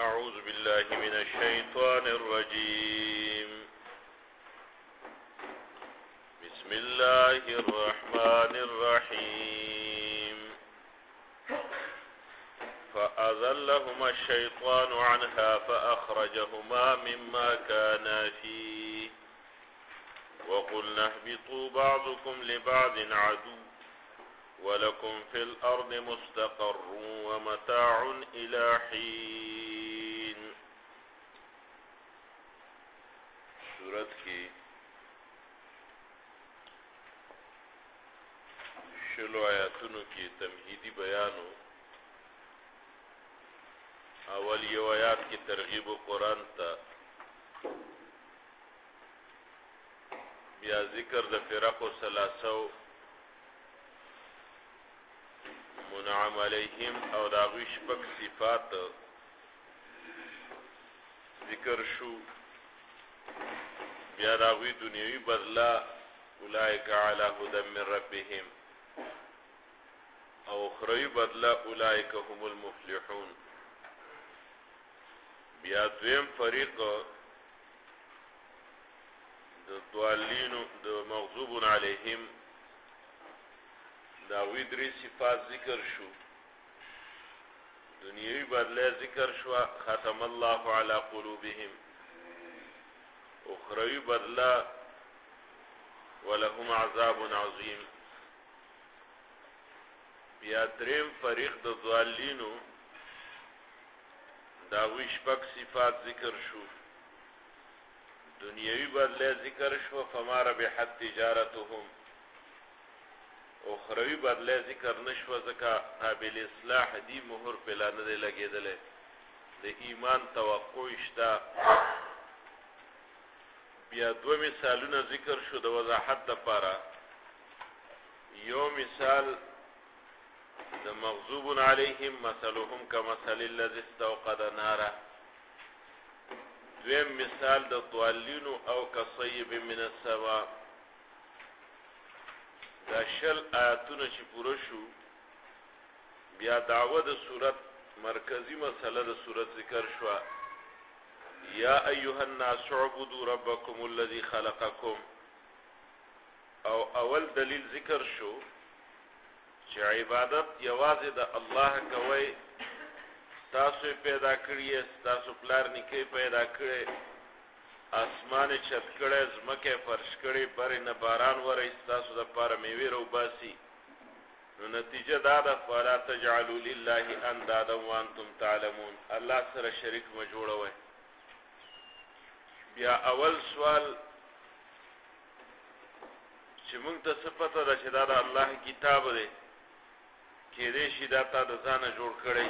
أعوذ بالله من الشيطان الرجيم. بسم الله الرحمن الرحيم. فأذلهما الشيطان عنها فأخرجهما مما كانا فيه وقلنا اهبطوا بعضكم لبعض عدو ولكم في الأرض مستقر ومتاع إلى حين. سورت کی شلو آیاتونو کی تمهیدی بیانو. اول یو آیات کی ترغیب قرآن تا، بیا ذکر د فرق و سلاسو منعم علیہم او داغوی شپک صفات ذکر شو. بیا داغوی دنیوی بدلا اولئک علی هدی من ربهم او اخروی بدلا اولئک هم المفلحون. بیا دویم فریق د ضالین د مغضوب علیهم داوی دری صفات ذکر شو. دنیوی بدله ذکر شو ختم الله علی قلوبهم. اخروی بدله ولهم عذاب عظیم. بیا دریم فریق د ضالینو داوی شپک صفات ذکر شو. دنیوی بدله ذکر شو فما ربحت تجارتهم. اخروی بدله ذکر نشو زکا قابل اصلاح دی مهر پلا نده لگیدله د ایمان توقع اشتا. بیا دو مثالونه ذکر شو د وضاحت دپاره. یو مثال د مغضوب علیهم مثلهم کمثل الذی استوقد نارا. دویم مثال د ضالین او کصیب من السماء. دا شل آیاتونه چې پوره شو بیا دعوه د صورت مرکزی مسله د صورت ذکر شو. یا ایها الناس اعبدوا ربکم الذی خلقکم. او اول دلیل ذکر شو چې عبادت یوازې د الله کوي. تاسو پیدا کړی، تاسو پلار نیکه پیدا کړی، اسمان چت کړی، زمکه فرش کړی، بر نه باران وری، تاسو د پاره میوه رو باسي. نو نتیجه دا ده فلا تجعلوا لله اندادا وانتم تعلمون. الله سره شریک مه جوړوئ. بیا اول سوال چې موږ ته څه پته ده چې دا د الله کتاب دی، کېدای شي دا تا د ځانه جوړ کړی.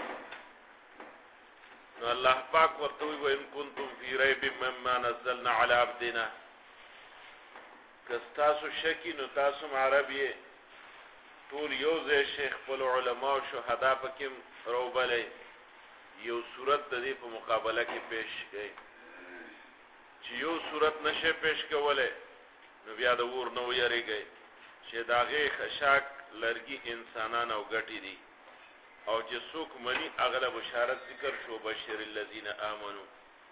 نو الله پاک ورته وی وان کنتم فی ریب مما نزلنا علی عبدنا. که تاسو شکی نو تاسو عرب یې ټول یو ځای شیخ خپل علما او شهدا پکې روبلی یو صورت د دې په مقابله کې پیش کړي. چې یو صورت نشه پیش کولی نو بیا د اور نه ویریږئ چې د هغې خشاک لرګي انسانان او ګټې دي. او چې څوک مني هغه له بشارت ذکر شو بشر الذین آمنو.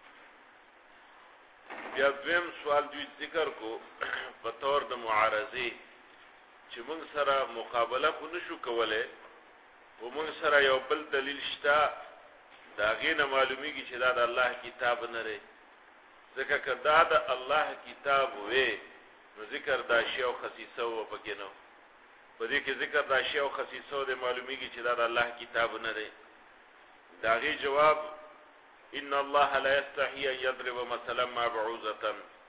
بیا دویم سوال دوی ذکر کو په طور د معارضې چې موږ سره مقابله خو نشو کولی، خو موږ سره یو بل دلیل شته د هغې نه معلومیږي چې دا د الله کتاب نه دی. ځکه که دا د الله کتاب وی نو ذکر د اشیاء او خصیصه و پکې نه. په دې کې ذکر د اشیاء او خصیصو د معلومیږي چې دا د الله کتاب نه دی. د هغې جواب ان الله لا یستحی ان یضرب مثلا ما بعوضة.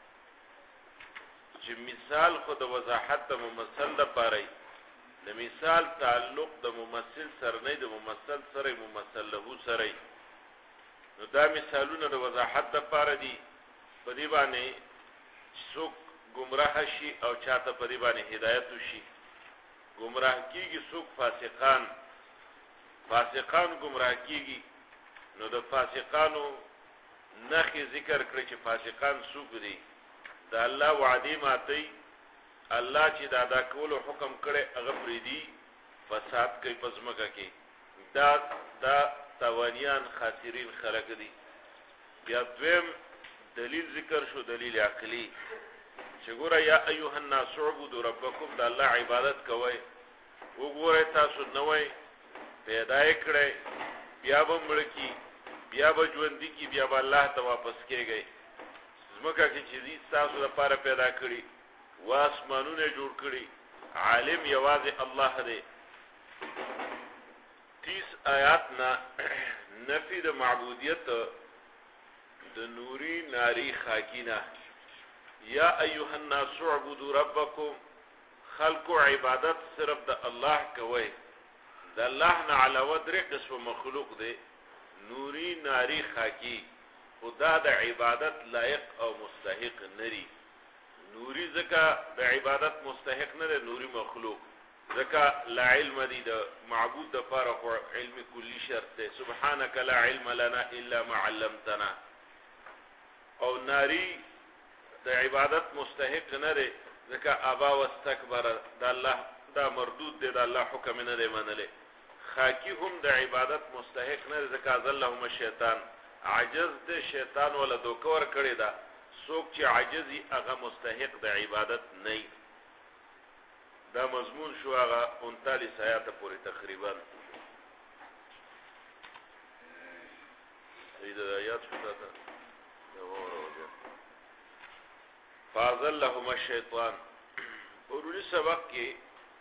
چې مثال خو د وضاحت د ممثل دپاره د مثال تعلق د ممثل سره نه، د ممثل سره ممثل له سره. نو دا مثالونه د وضاحت دپاره دي. په دې باندې څوک ګمراه شي او چاته په دې باندې هدایت وشي. گمراه کیږي څوک فاسقان گمراه کیږي. نو د فاسقانو نخي ذکر کړی چې فاسقان څوک دي. د الله وعده ماتي، الله چې دا ادا کولو حکم کړي هغه پریدي، فساد کوي په ځمکه کې. دا تاوانیان خاسرین خلق دي. بیا دویم دلیل ذکر شو دلیل عقلی چې ګوره یا ایها الناس اعبدوا ربکم د الله عبادت کوئ وګوره تاسو نوې پیدا کړئ بیا به مړ کی بیا به ژوند کی بیا به الله ته واپس کېږئ زمکه کې چې تاسو لپاره پیدا کړی واسمانونه جوړ کړی عالم یوازې الله دی 30 آیات نا نفی د معبودیت د نوری ناری خاکینا یا ایها الناس اعبدوا ربکم خلق عبادت صرف د الله کوي د الله نه علاوه درې قسم مخلوق دی نوری ناری خاکی خدا د عبادت لایق او مستحق نری نوری زکا د عبادت مستحق نه دی نوری مخلوق زکا لا علم دی د معبود د فارغ علم کلی شرط دی سبحانك لا علم لنا الا ما علمتنا او ناری د عبادت مستحق نه دی زکا ابا واستكبر د الله دا مردود دی د الله حکم نه دی منله خاکی هم د عبادت مستحق نه زکا ذلهم الشیطان عجز د شیطان ولا دوکور کړی دا څوک چې عاجزي هغه مستحق د عبادت نه دا مضمون شو هغه 39 آیات پورې تقریبا دې آیات شو دا فازلهم الشیطان ورونی سبق کې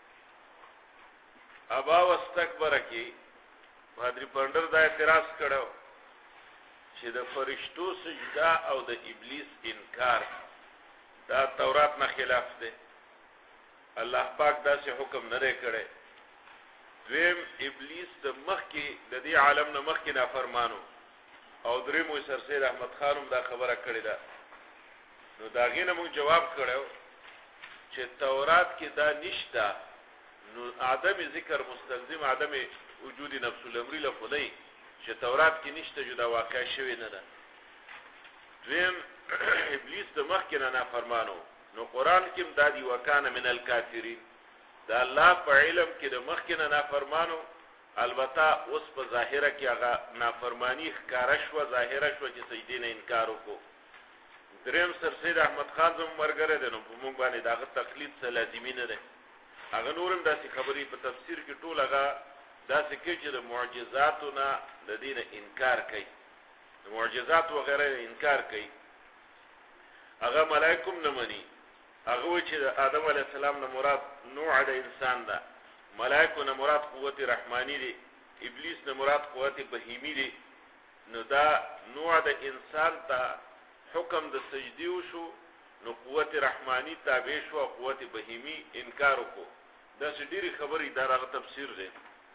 ابا واستكبر کې پادری پندر دا اعتراض کړو چې د فرشتو سجدا او د ابلیس انکار دا تورات نه خلاف دی الله پاک دا سه حکم نه کړي دویم ابلیس د مخ کې د دې عالم نه مخ کې نافرمانو او درېمو سرسید احمد خانم دا خبره کړې ده نو دا غینه موږ جواب کړو چې تورات کې دا نشته نو عدم ذکر مستلزم عدم وجود نفس الامر له خدای چې تورات کې نشته جدا واقع شوی نه ده دویم ابلیس د مخ کې نه نافرمانو نو قران کې دادی وکانه من الکافرین دا الله په علم کې د مخ کې نه نافرمانو البته اوس په ظاهره کې هغه نافرمانی ښکارا شو ظاهره شو چې سجدي نه انکار وکړو دریم سرسید احمد خان زموږ مرګره ده نو په موږ باندې داغه تقلید څه لازمي نه ده هغه نورم داسې خبرې په تفسیر کې ټول هغه داسې کې چې د معجزاتو نه د دین انکار کوي د معجزات و غیره انکار کوي هغه ملائکم نه مني هغه چې د آدم علی السلام نه مراد نوع د انسان ده ملائکو نه مراد قوت رحمانی دي ابلیس نه مراد قوت بهیمی دي نو دا نوع د انسان ته حکم د سجدي وشو نو قوت رحمانی تابع شو قوت بهیمی انکار وکړو دا ډېری خبرې دا هغه تفسیر دی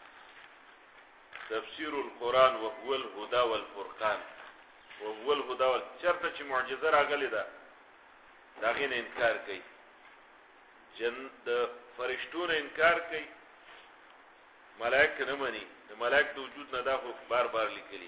تفسیر القرآن وهو الهدى والفرقان وهو الهدى چرته چې معجزه راغلی ده دا غین انکار کوي جن د فرشتو نه انکار کوي ملائکه نه مني د ملائکه د وجود نه دا خو بار بار لیکلي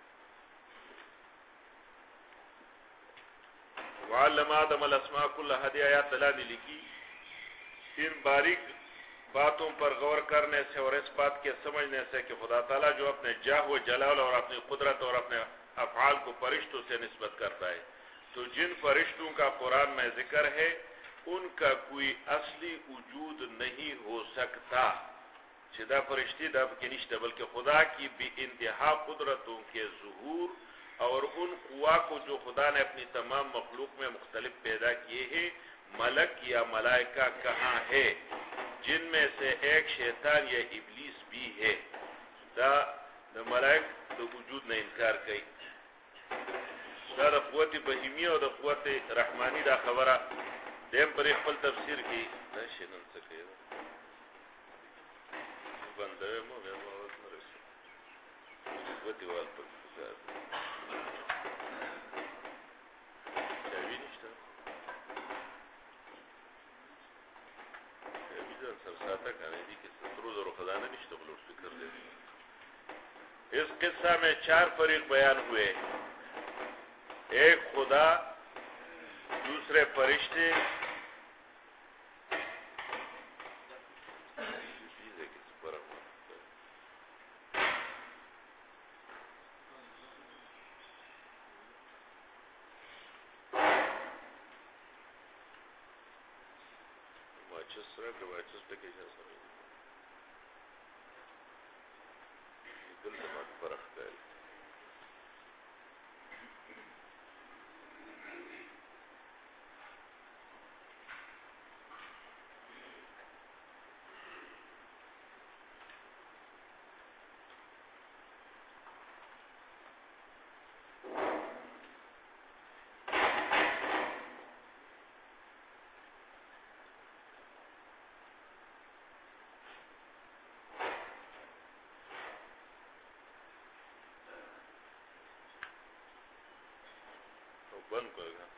وعلم آدم الاسماء كلها دی آیات دلالی لکی ان باریک باتوں پر غور کرنے سے اور اس بات کے سمجھنے سے کہ خدا تعالیٰ جو اپنے جاہ و جلال اور اپنی قدرت اور اپنے افعال کو فرشتوں سے نسبت کرتا ہے تو جن فرشتوں کا قرآن میں ذکر ہے ان کا کوئی اصلی وجود نہیں ہو سکتا شدہ فرشتی دا بکنشتہ بلکہ خدا کی بے انتہا قدرتوں کے ظہور اور ان قوا کو جو خدا نے اپنی تمام مخلوق میں مختلف پیدا کیے ہیں ملک یا ملائکہ کہاں ہے جن میں سے ایک شیطان یا ابلیس بھی ہے دا ملائک دا وجود نے انکار کی دا قوت بہیمی اور دا قوت رحمانی دا خبرہ دیم پر خپل تفسیر کی دا شنن سکے بندے مو بیا واس نه رسي قوت وال پر چاوی نشته سرساتا کہنے دی کہ سترو زرو خزانہ نشتے بلوٹ فکر دے اس قصہ میں 4 فریق بیان ہوئے ایک خدا دوسرے فرشتے ماچس راکړه ماچس ټکي شه سره دلته ماته فرق کوي بند کرے گا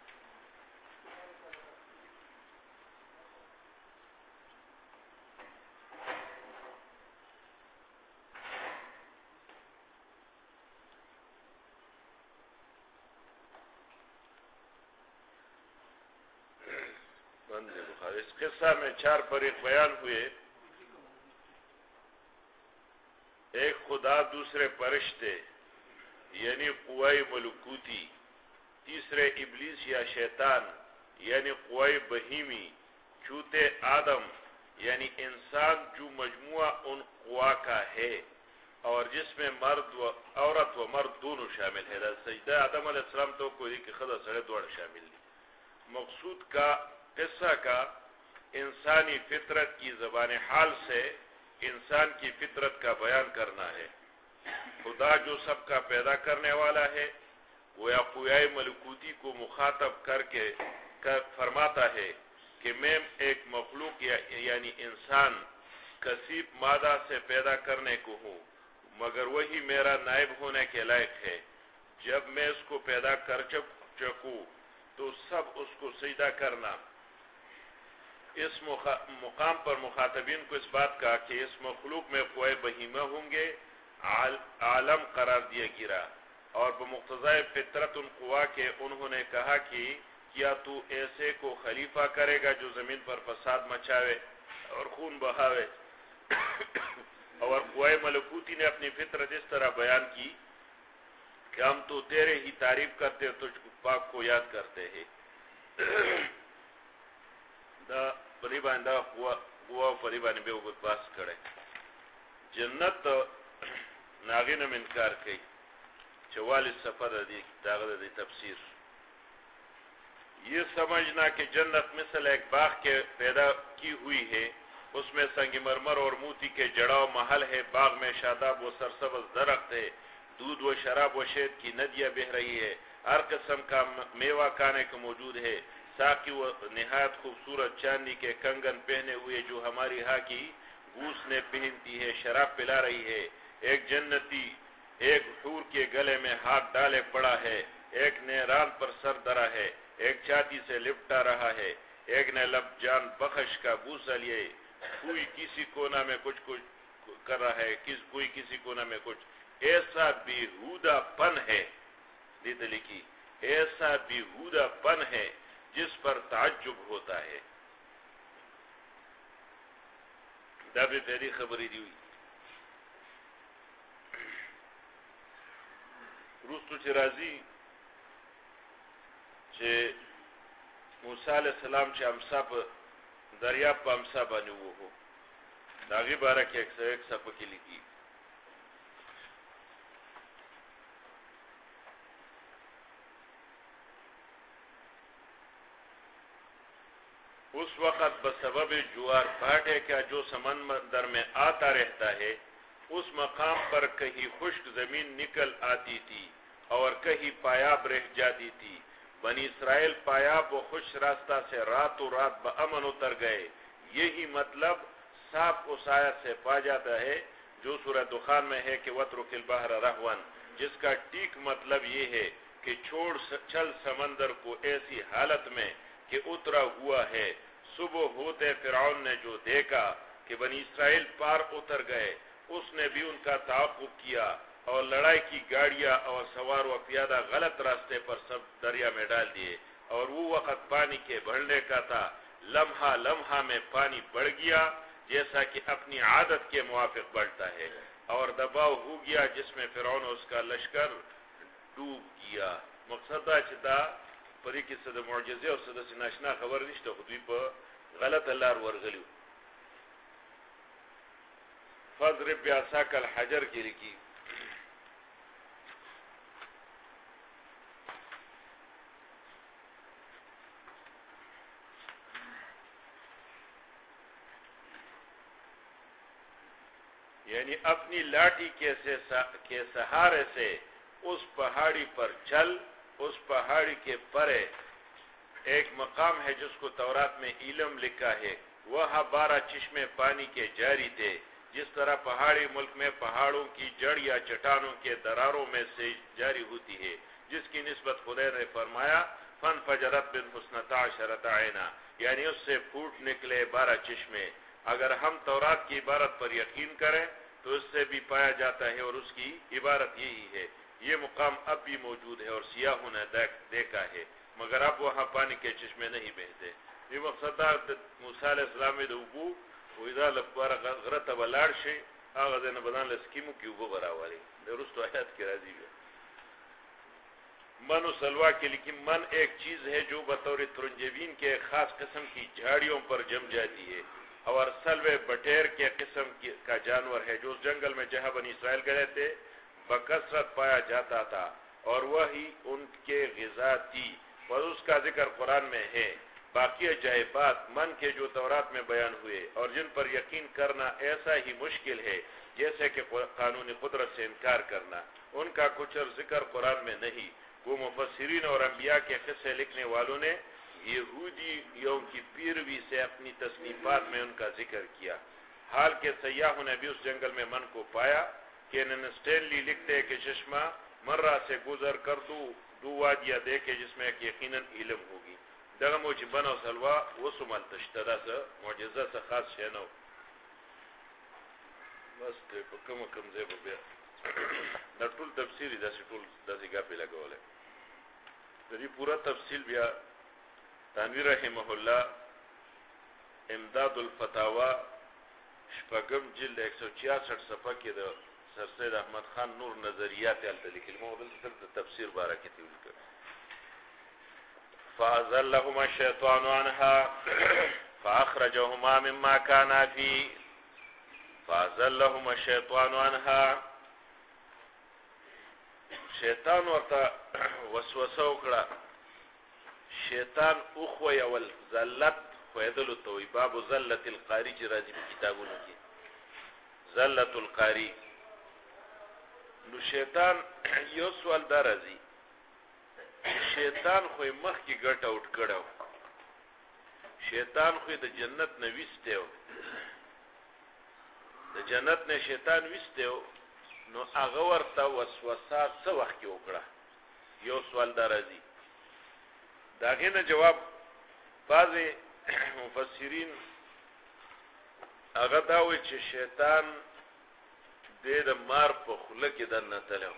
بند ہے بخاری اس قصہ میں 4 فریق بیان ہوئے ایک خدا دوسرے فرشتے یعنی قوائے ملکوتی تیسرے ابلیس یا شیطان یعنی قوائے بہیمی چوتے آدم یعنی انسان جو مجموعہ ان قوا کا ہے اور جس میں مرد و عورت و مرد دونوں شامل ہے سجدہ آدم علیہ السلام تو کوئی کہ خدا سڑے دوڑ شامل نہیں مقصود کا قصہ کا انسانی فطرت کی زبان حال سے انسان کی فطرت کا بیان کرنا ہے خدا جو سب کا پیدا کرنے والا ہے وہ قوائے ملکوتی کو مخاطب کر کے فرماتا ہے کہ میں ایک مخلوق یعنی انسان کثیف مادہ سے پیدا کرنے کو ہوں مگر وہی میرا نائب ہونے کے لائق ہے جب میں اس کو پیدا کر چکوں تو سب اس کو سجدہ کرنا اس مقام پر مخاطبین کو اس بات کا کہ اس مخلوق میں قوائے بہیمہ ہوں گے عالم قرار دیا گرا اور بمقتضائے فطرت ان قوا کے انہوں نے کہا کہ کیا تو ایسے کو خلیفہ کرے گا جو زمین پر فساد مچاوے اور خون بہاوے اور قوائے ملکوتی نے اپنی فطرت اس طرح بیان کی کہ ہم تو تیرے ہی تعریف کرتے تجھ پاک کو یاد کرتے ہیں دا پریبان دا قوا پریبان بے وگت باس کرے جنت ناغین میں انکار کی 44 صفحہ دی تفسیر یہ سمجھنا کہ جنت مثل ایک باغ کے پیدا کی ہوئی ہے اس میں سنگ مرمر اور موتی کے جڑاؤ محل ہے باغ میں شاداب و سرسبز درخت ہے دودھ و شراب و شہد کی ندیاں بہ رہی ہے ہر قسم کا میوہ کھانے کو موجود ہے ساقی و نہایت خوبصورت چاندی کے کنگن پہنے ہوئے جو ہماری ہاں کی گوس نے پہنتی ہے شراب پلا رہی ہے ایک جنتی ایک حور کے گلے میں ہاتھ ڈالے پڑا ہے ایک نے ران پر سر دھرا ہے ایک چھاتی سے لپٹا رہا ہے ایک نے لب جان بخش کا بوسہ لیے کوئی کسی کونا میں کچھ کر رہا ہے کوئی کسی کونا میں کچھ ایسا بیہودہ پن ہے دیتے لکھی ایسا بیہودہ پن ہے جس پر تعجب ہوتا ہے دا بھی پہلی خبری دی ہوئی روستو چی رازی چی موسیٰ علیہ السلام چی امسا پا دریاب پا امسا بانی وہ ہو داغی بارہ کی ایک سا پکی لکی اس وقت بسبب جوار بھاٹے کا جو سمندر میں آتا رہتا ہے اس مقام پر کہیں خشک زمین نکل آتی تھی اور کہیں پایاب رہ جاتی تھی بنی اسرائیل پایاب و خوش راستہ سے راتوں رات بامن اتر گئے یہی مطلب صاف اس آیت سے پا جاتا ہے جو سورہ دخان میں ہے کہ وَاتْرُكِ الْبَحْرَ رَهْوًا جس کا ٹھیک مطلب یہ ہے کہ چھوڑ چل سمندر کو ایسی حالت میں کہ اترا ہوا ہے صبح ہوتے فرعون نے جو دیکھا کہ بنی اسرائیل پار اتر گئے اس نے بھی ان کا تعاقب کیا اور لڑائی کی گاڑیاں اور سوار و پیادہ غلط راستے پر سب دریا میں ڈال دیے اور وہ وقت پانی کے بڑھنے کا تھا لمحہ لمحہ میں پانی بڑھ گیا جیسا کہ اپنی عادت کے موافق بڑھتا ہے اور دباؤ ہو گیا جس میں فرعون اس کا لشکر ڈوب گیا مقصد دا چتا پری کی صد معجزے اور صد ناشنا خبر نشتا خودی پا غلط لار ورغلیو. فضرب بعصاک الحجر کې لیکي یعنی اپنی لاٹھی کے سہارے سے اس پہاڑی پر چل. اس پہاڑی کے پرے ایک مقام ہے جس کو تورات میں علم لکھا ہے. وہاں 12 چشمے پانی کے جاری تھے. جس طرح پہاڑی ملک میں پہاڑوں کی جڑ یا چٹانوں کے دراروں میں سے جاری ہوتی ہے, جس کی نسبت خدا نے فرمایا فن فجرت بن حسنتا عشرت عینا, یعنی اس سے پھوٹ نکلے 12 چشمے. اگر ہم تورات کی عبارت پر یقین کریں تو اس سے بھی پایا جاتا ہے, اور اس کی عبارت یہی ہے. یہ مقام اب بھی موجود ہے اور سیاحوں نے دیکھا ہے, مگر اب وہاں پانی کے چشمے نہیں بہتے. یہ مقصد موسیٰ علیہ السلام د اوبو وإذا لپاره غره ته ولاړ شي هغه ځای نه بدان له سکیمو کې اوبه به راولي. د وروستو آیات کې راځي من و سلوا کے لیکن من ایک چیز ہے جو بطور ترنجبین کے ایک خاص قسم کی جھاڑیوں پر جم جاتی ہے, اور سلوے بٹیر کے قسم کا جانور ہے جو اس جنگل میں جہاں بنی اسرائیل گئے تھے بکثرت پایا جاتا تھا, اور وہی ان کے غذا تھی. اور اس کا ذکر قرآن میں ہے. باقی عجائبات من کے جو تورات میں بیان ہوئے اور جن پر یقین کرنا ایسا ہی مشکل ہے جیسے کہ قانونی قدرت سے انکار کرنا, ان کا کچھ ذکر قرآن میں نہیں. وہ مفسرین اور انبیاء کے قصے لکھنے والوں نے یہودیوں کی پیروی سے اپنی تصنیفات میں ان کا ذکر کیا, حال کے سیاحوں نے بھی اس جنگل میں من کو پایا. کینن اسٹینلی لکھتے ہیں کہ چشمہ مرہ سے گزر کر دو وادیاں دیکھے جس میں ایک یقیناً علم ہوگی. دغه مو چې بنا او سلوا وسمل تشتدا سه معجزه سه خاص شي نو بس ته په کوم ځای په بیا دا ټول تفسیری داسې ټول داسې ګاپې لګولې. د دې پورا تفصیل بیا تنویر رحمه الله امداد الفتاوا شپږم جلد 166 صفحه کې د سر سید احمد خان نور نظریات ال لیکل مو د تفسیر باره کې تل فأزلهما الشيطان عنها فأخرجهما مما كانا فيه. فأزلهما الشيطان عنها, شیطان ورته وسوسه وکړه. شیطان اخوی اول زلت خویدلو توی باب زلت القاری چې راځي په کتابونو کې زلت القاری. نو شیطان یو سوال دا راځي, شیطان خو مخ کی ګټ اوټ کړو, شیطان خو د جنت نه وستیو, د جنت نه شیطان وستیو, نو هغه ورته وسوسه څه وخت کې وکړه. یو سوال دا راځي, داغه نه جواب بعض مفسرین هغه دا وایي چې شیطان د مار په خوله کې دنه تلو,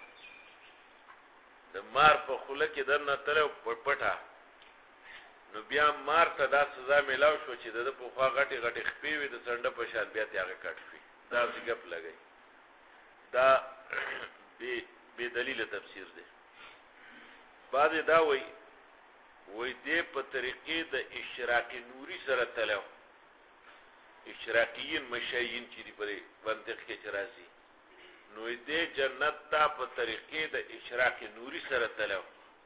د مار په خوله کې دنه تلو پټه. نو بیا مار ته دا سزا میلاو شو چې د په خوا غټي غټي خپې وي د څنډه په شان بیا ته هغه کټ شي. دا څنګه لګي, دا بے دلیل تفسیر دی. بعد دا وای دې په طریقې د اشراقی نوري سره تلو. اشراقیین مشایین چې دی په منطق کې چرازي, نو دې جنت ته په طریقې د اشراق نوري سره تلو.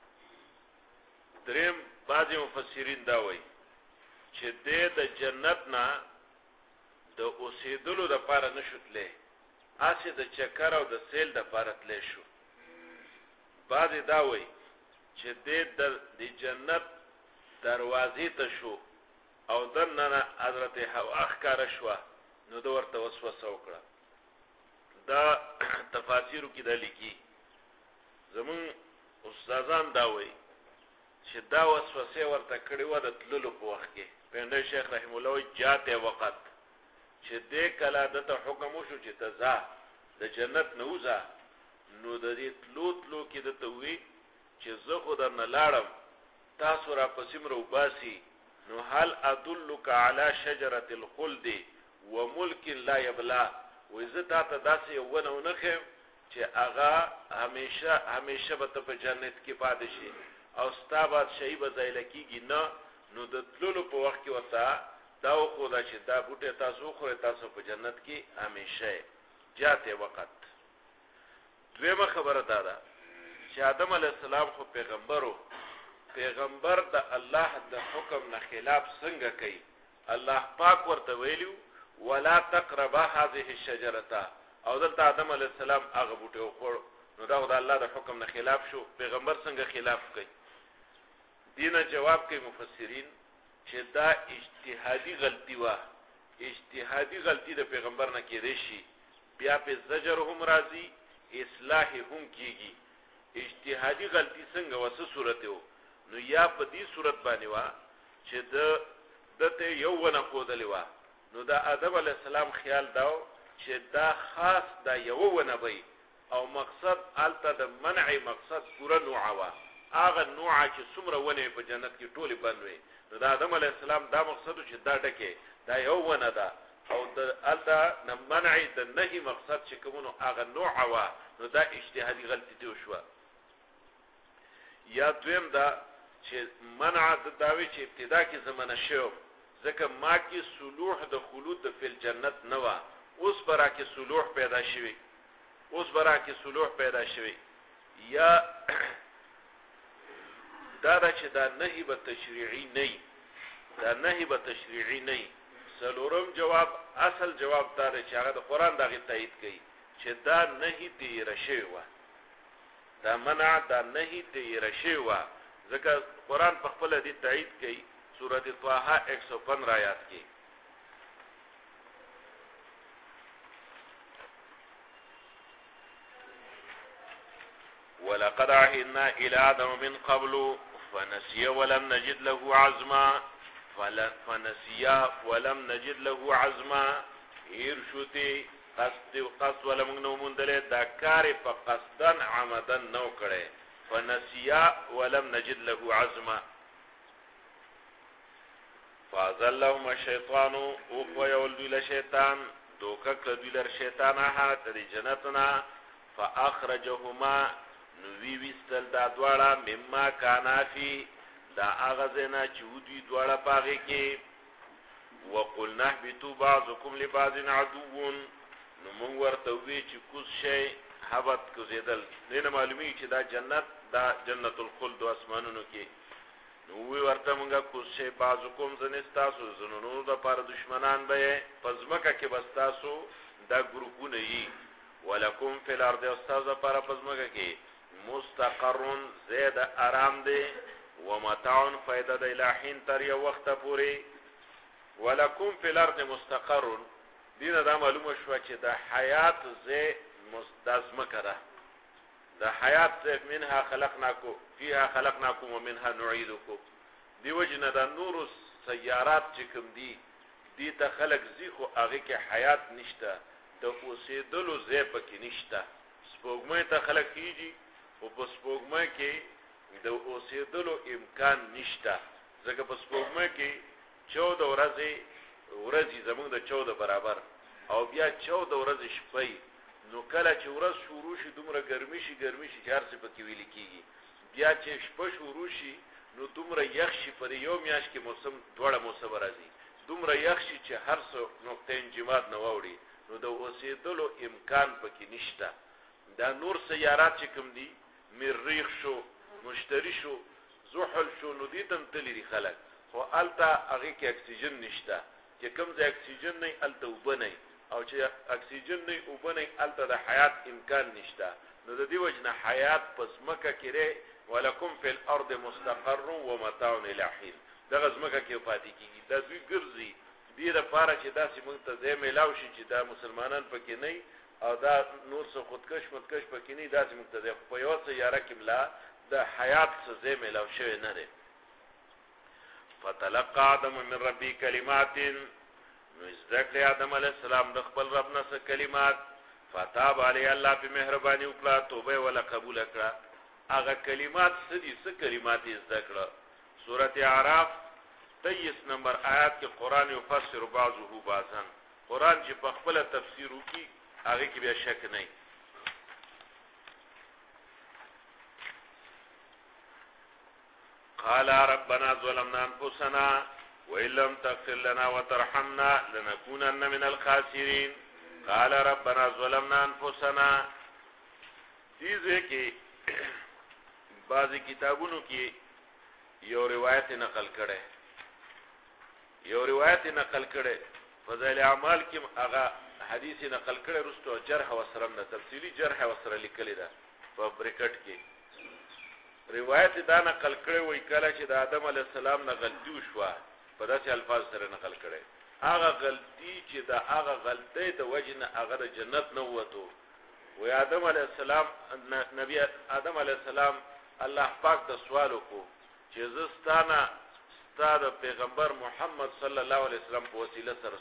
دریم بعض مفسرین دا وایي چې دې د جنت نه د اوسېدلو د پاره نشوتلې, اسې د چکر او د سیل د پاره تلې شو. بعض دا وایي چې دې د جنت دروازې ته شو او دنه حضرت حوا ښکاره شوه, نو د ورته وسوسه وکړه. دا تفاسیرو کې دا لیکي. زمون استادان دا وایي چې دا وسوسه ورته کړی و د تللو په وخت کې. پیغمبر شیخ رحم الله وایي جاته وخت چې دې کله دته حکم وشو چې تزا د جنت نه وځه, نو د دې تلو کې دته وی چې زه خو درنه لاړم, تاسو را پسیم رو باسي, نو هل ادلک علی شجره الخلد وملک لا یبلا. وې زه تا ته داسې یو ونه ونخیم چې هغه همیشه به ته په جنت کې پاتې شي او ستا بادشاهي به ځایله کېږي نه. نو د تللو په وخت کې ورته دا خو دا چې دا بوټه تاسو خو تاسو په جنت کې همیشه جاته وخت. دویمه خبره ده چې آدم علی السلام خو پیغمبر د الله د حکم نه خلاف څنګه کوي؟ الله پاک ورته ویلو ولا تقربا هذه الشجره، او دلته آدم علی السلام هغه بوټه وخور، نو دا د الله د حکم نه خلاف شو. پیغمبر څنګه خلاف کوي؟ دینه جواب کوي مفسرین چې دا اجتهادي غلطي وا، اجتهادي غلطي د پیغمبر نه کېدې شي، بیا په زجر هم راځي، اصلاح هم کیږي. اجتهادي غلطي څنګه وسه صورت یو؟ نو یا په دې صورت باندې وا چې دته یو ونه خودلې وا، نو دا آدم علی السلام خیال داو چې دا خاص دا یو ونه وي، او مقصد الته د منع مقصد پورا نوع وا، هغه نوع چې څومره ونه په جنت کې ټوله بنوي. نو دا آدم علی السلام دا مقصد چې دا ډکه دا یو ونه ده، او د الته نه منع د نهي مقصد چې کومو هغه نوع وا، نو دا اجتهادي غلطي دی شو. یا دویم دا چې منع د داوی چې ابتدا کې زمانه شو، ځکه ما کې صلوح د خلود د فل جنت نه و، اوس برا کې صلوح پیدا شوی. یا دا چې دا نهي به تشریعي نه، دا نهي به تشریعي نه. سلورم جواب، اصل جواب دا چې هغه د قران دغه تایید کوي چې دا نهي تیر شوی و، دا منع دا نهي تیر شوی و، ځکه قران په خپل دې تایید کوي. سورۃ طه 115 آیات کې ولقد عهدنا الى آدم من قبل فنسي ولم نجد له عزما، ولم نجد له عزما. هیرشوتی قصد ولم نموندله دا کار په قصدن عمدن نو کړي، فنسي ولم نجد له عزما. فازلهم الشیطان او ويولد الشیطان دوکک لدل شیطان ها د جنتنا، فاخرجهما نوی وستل دا دواړه مما کانا فی دا اغزنا چودی دواړه پاغه کې. وقلنا اهبطوا بعضكم لبعض عدو، نو مونږ ورته وی چې کوز شي حبت کوزیدل، نه معلومی چې دا جنت دا جنت الخلد اسمانونو کې، نو وی ورته مونږه کوز شي بعضکم زنستاسو زنونو د پر دشمنان به پزمکه کې بستاسو دا ګروپونه یي. ولکم فی الارض استاذ پر پزمکه کې مستقرن زید آرام دی، ومتاع فائدہ د الہین تر یو وخت پوری. ولکم فی الارض مستقرن دینه دا معلومه شو چې د حیات زه مستزمکه ده، د حیات زه منها خلقناکم فيها خلقناکم ومنها نعيدکم. دی وجنه د نور سیارات چې کوم دی ته خلق زی خو هغه کې حیات نشته، د اوسېدلو ځای پکې نشته. سپوږمۍ ته خلق کیږي او په سپوږمۍ کې د اوسېدلو امکان نشته، ځکه په سپوږمۍ کې 14 ورځې زمونږ د 14 برابر، او بیا 14 ورځې شپې. نو کله چې ورځ شروع شي دومره ګرمي شي چې هر څه پکې ویل کیږي، بیا چې شپه شروع شي نو دومره یخ شي، پر یو میاشت کې موسم دوړه موسم راځي، دومره یخ شي چې هر څه نقطه انجماد نه ووري، نو د اوسېدلو امکان پکې نشته. دا نور سیارات چې کوم دي، مریخ شو، مشتری شو، زحل شو، نو دي تم تللی خلک، خو الته هغه کې اکسیجن نشته. چې کوم ځای اکسیجن نه الته وبني، او چې اکسیجن نه وبني الته د حیات امکان نشته. نو د دې وجنه حیات پس مکه کړي. ولکم فی الارض مستقر ومتاع الی حین، دغه ځمکه کې پاتې کیږي، د دوی ګرځي دې لپاره چې داسې موږ ته ځای میلاو شي چې دا مسلمانان پکې نه او دا نور څه خودکش پکې نه، داسې موږ ته ځای په یو سیاره کې ملا د حیات څه ځای میلاو شوی نه دی. فتلقى آدم من ربی کلمات، نو ذکر آدم علیہ السلام د خپل رب نه څه کلمات، فتاب علی الله په مهرباني وکړه، توبه ولا قبول کړه. هغه کلمات څه کلمات ذکر. سورۃ اعراف 23 نمبر آیات کې قران یفسر بعضه بعضا، قران چې په خپل تفسیر وکي هغه کې بیا شک نه. قال ربنا ظلمنا انفسنا، وإن لم تغفر لنا وترحمنا لنكونن من الخاسرين قال ربنا ظلمنا انفسنا. دیزه کې بعضی کتابونو کې یو روایت نقل کړي فضائل اعمال کې هغه حدیث نقل کړي رستو جرح و سرم نه تفصیلی جرح و سره لیکلی دا په بریکټ کې روایت دا نقل کړي وای کله چې د آدم علی السلام نه غلطي وشوه په داسې الفاظ سره نقل کړي هغه غلطي چې دا هغه غلطي د وجه نه هغه د جنت نه وته و آدم علی السلام نبی آدم علی السلام الله پاک ته سوال وکړو چې زستانه ستاسو پیغمبر محمد صلی الله علیه وسلم په وسیله سره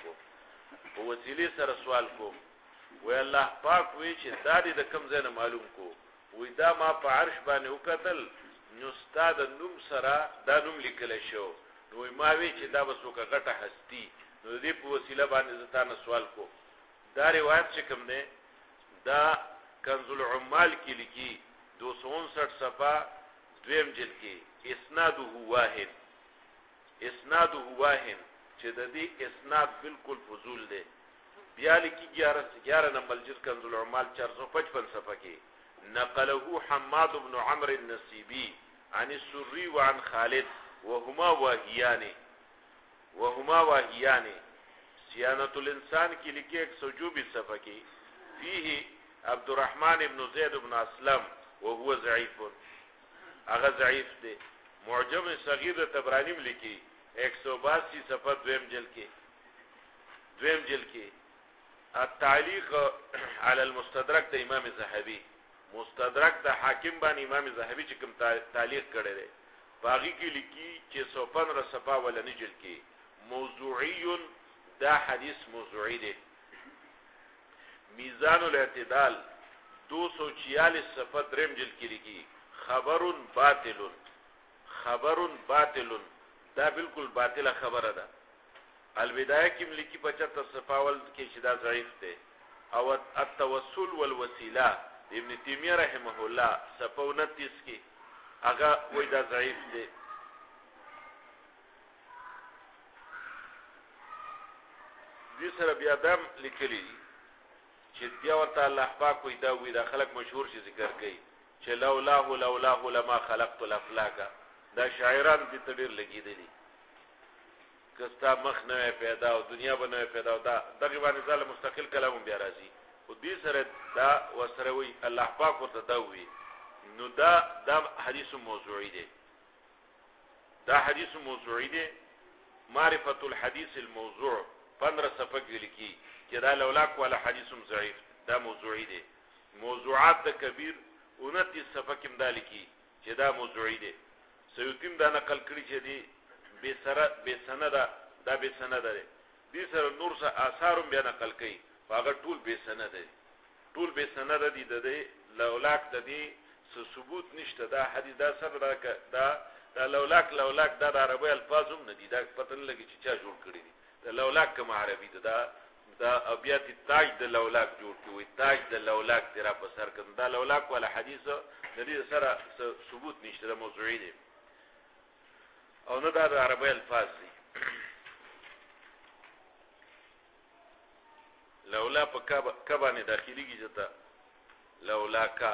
سوال کو و الله پاک وی چې دا دې د کوم ځای نه معلوم کو وی دا ما په عرش باندې وکتل نو ستاسو نوم سره دا نوم لیکل شو نو ما وی چې دا وسوکه غټه هستی نو دې په وسیله باندې زتانه سوال کو دا روایت چې کوم نه دا کنز العمال کې لیکي 259 صفحه دویم جلد کې اسناده واهن چې د دې اسناد بالکل فضول دی بیا لیکي 11 نمبر جلد کنز العمال 455 صفحه کې نقله حماد بن عمرو النسيبي عن السري وعن خالد وهما واهيان صيانة الانسان کی لکھی 124 صفحه کی فيه عبد الرحمن بن زید بن اسلم وهو ضعيف اغه ضعیف دی معجم صغیر طبرانی لکھی 182 صفحه دویم جلد کې التعلیق على المستدرک د امام زاهبی مستدرک د حاکم باندې امام زاهبی چې کوم تعلیق کړی دی باغی کې لیکي چې 115 صفحه ولنی جلد کې موضوعی دا حدیث موضوعی دی میزان الاعتدال 246 صفحه دریم جلد کې لیکي خبر باطل دا بالکل باطله خبره ده البدایه کې ملکی 75 صفحه ول کې چې دا ضعیف دی او التوسل والوسیله ابن تیمیه رحمه الله صفحه 29 کې هغه وای دا ضعیف دی دې سره بیا دم لیکلی چې بیا ورته الله پاک وای دا وای دا خلک مشهور شي ذکر کوي چې لولاه لما خلقت الافلاک دا شاعران دې تدیر لګیدلی کستا مخ نه پیدا او دنیا باندې پیدا او دا دغه باندې ځل مستقل کلام بیا راځي او دې سره دا وسره وی الله پاک ورته دا وی نو دا حدیث موضوعی دی معرفت الحديث الموضوع 15 صفحه کې لیکي چې دا لولاک ولا حدیث ضعیف دا موضوعی دی موضوعات د کبیر 29 صفحه کې مدالکی چې دا موضوعی دی سیوطیم دا نقل کړی چې دی بے سند دی دې سره نور څه آثار بیا نقل کړي هغه ټول بے سند دي د لولاک د دې ثبوت نشته دا حدیث دا سره دا لولاک دا د عربی الفاظم نه دي دا پته نه لګي چې چا جوړ کړی دي دا لولاک کوم عربي دا ابيات تاج د لولاک جوړ کړي تاج د لولاک تیرا په سر کړه دا لولاک ولا حدیث د دې سره ثبوت نشته دا موضوعي دي او نه دا د عربی الفاظ دي لولا په کبانه داخليږي جتا لولاکا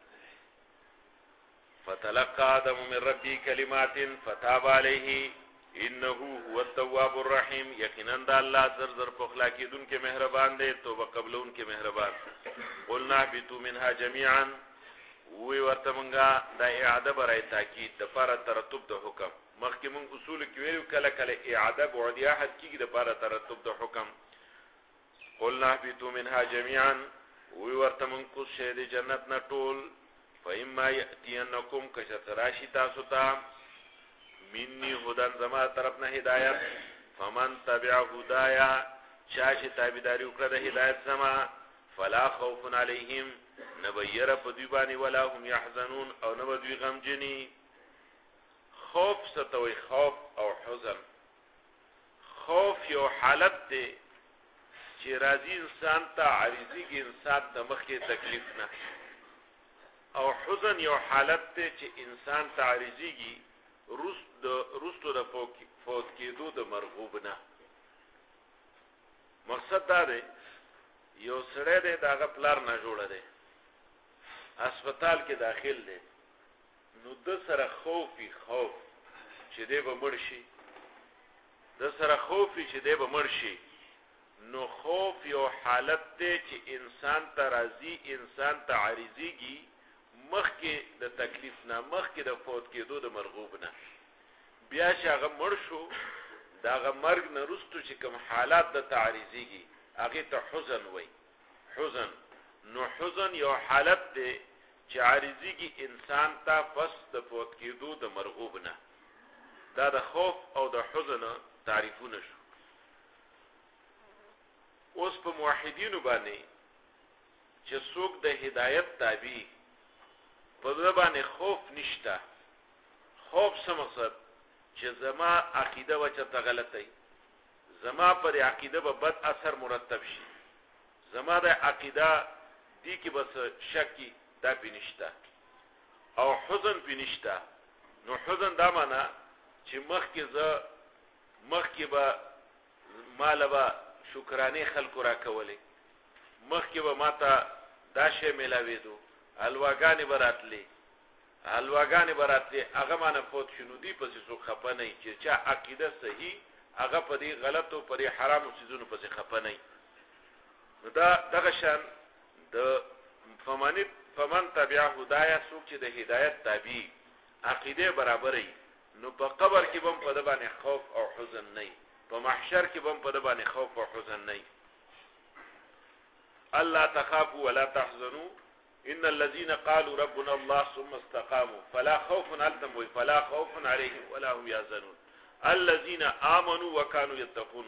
فتلقى آدم من ربه كلمات فتاب عليه انه هو التواب الرحيم یقینا د الله زر په اخلاقی دن کې مهربان دی توبه قبلون کې مهربان قلنا بتو منها جميعا وی ورته مونږه د اعاده برای تاکید د لپاره ترتب د حکم مخکې مونږ اصول کې ویلو کله اعاده بعد احد کېږي د لپاره ترتب د حکم قلنا بتو منها جميعا وی ورته مونږ کو شه د جنت نه ټول فإما يأتينكم كشتراشي تاسو ته مني هدن زما طرفنا هدایت فمن تبع هدايا چاچ تابعداري وکړه د هدایت زما فلا خوف عليهم نبير بدوباني ولا هم يحزنون او نبدوی غمجني خوف ستوي خوف او حزن خوف یو حالت دی چې راځي انسان ته عارضي کې انسان د مخکې تکلیف نه او حزن یو حالت ته چې انسان تعریضیږي رستو د فوت کېدو د مرغوب نه. مقصد دا دی یو سړی دی داغه پلار نه جوړه دی هسپتال کې داخل دی نو د سره خوف چې دی به مړ شي د سره خوف چې دی به مړ شي نو خوف یو حالت دی چې انسان ته راځي انسان ته عارضیږي مخکې د تکلیف نه مخکې د فوت کېدو د مرغوب نه بیا چې هغه مړ شو داغه مرګ نه وروسته چې کوم حالات د تعریضیږي هغه ته حزن وای حزن نو حزن یو حالت دی چې عارضیږي انسان ته پس د فوت کېدو د مرغوب نه دا د خوف او د حزن تعریفونه شو. اوس په موحدینو باندې چې څوک د هدایت تابع په دې باندې خوف نشته. خوف څه مقصد چې زما عقیده وچته غلطه زما پر عقیده به بد اثر مرتب شي زما د عقیده دی کې بس شکی دا بنشته او حزن بنشته. نو حزن دا معنا چې مخکې به مال به شکرانه خلکو را کولې مخکې به ماته دا شی ملاوېدو الواګانې براتلې هغه مانه فوت شنو دی پسې څوک خپه نه چې چا عقیده صحیح هغه په دې غلطو په دې حرامو چیزونو پسې خپه نه. نو دا دغه شان د فمن تبع هدايه څوک چې د هدایت تابع عقیده برابرې نو په قبر کې بم په د باندې خوف او حزن نه په محشر کې بم په د باندې خوف او حزن نه. الله تخافوا ولا تحزنوا ان الذين قالوا ربنا الله ثم استقاموا فلا خوف عليهم ولا هم يحزنون الذين آمنوا وكانوا يتقون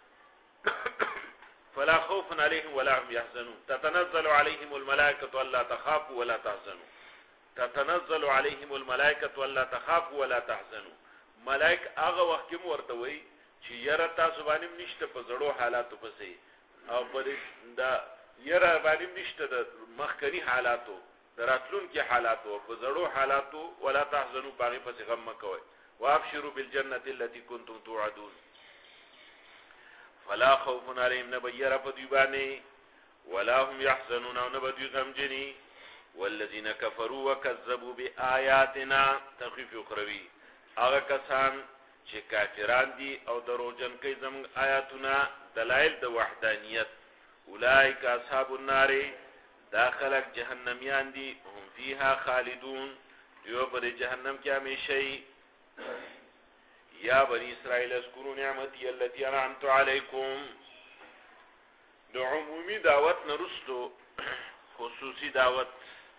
فلا خوف عليهم ولا هم يحزنون تتنزل عليهم الملائكة ألا تخافوا ولا تحزنوا تتنزل عليهم الملائكة ألا تخافوا ولا تحزنوا. ملائک هغه وخت کې ورته وي چې یره تاسو باندې نشته په زړو حالاتو پسې او په دا یره باندې نشته د مخکنی حالاتو دراتلون کې حالاتو په زړو حالاتو ولا تحزنوا باغی پسې غم مکوئ وابشروا بالجنة التي كنتم توعدون فلا خوف عليهم نبير فديباني ولا هم يحزنون ونبدي غمجني والذين كفروا وكذبوا بآياتنا تخفيف اخروی هغه کسان چې کافران دي او دروژن کوي زموږ آیاتونه دلایل د وحدانیت اولئک اصحاب النار داخلك جهنميان دي هم فيها خالدون یو پر جهنم کې همیشه. یا بنی اسرائیل اذکروا نعمتي التي انعمت عليكم د عمومي دعوت نرستو خصوصي دعوت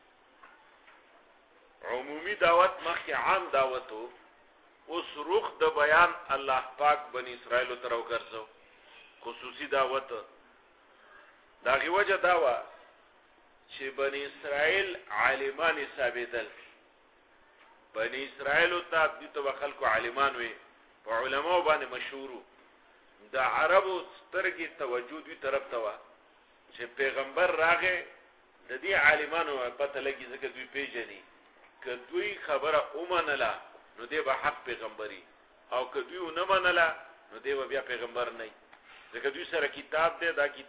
عمومي دعوت مخکې عام دعوتو اوس روخ د بیان الله پاک بنی اسرائیل تر وګرځو خصوصي دعوت داغه وجه داوا چې بنی اسرائیل عالمان ثابتل بنی اسرائیل ته د تو خلکو عالمان وي په علماء باندې مشهور د عربو سترګې توجه دوی طرف ته وا چې پیغمبر راغې د دې عالمانو پته لګي ځکه دوی پیژني که دوی خبره اومنله نو دی به حق پیغمبري او که دوی نه منله نو دی بیا پیغمبر نه ځکه دوی سره کتاب دی دا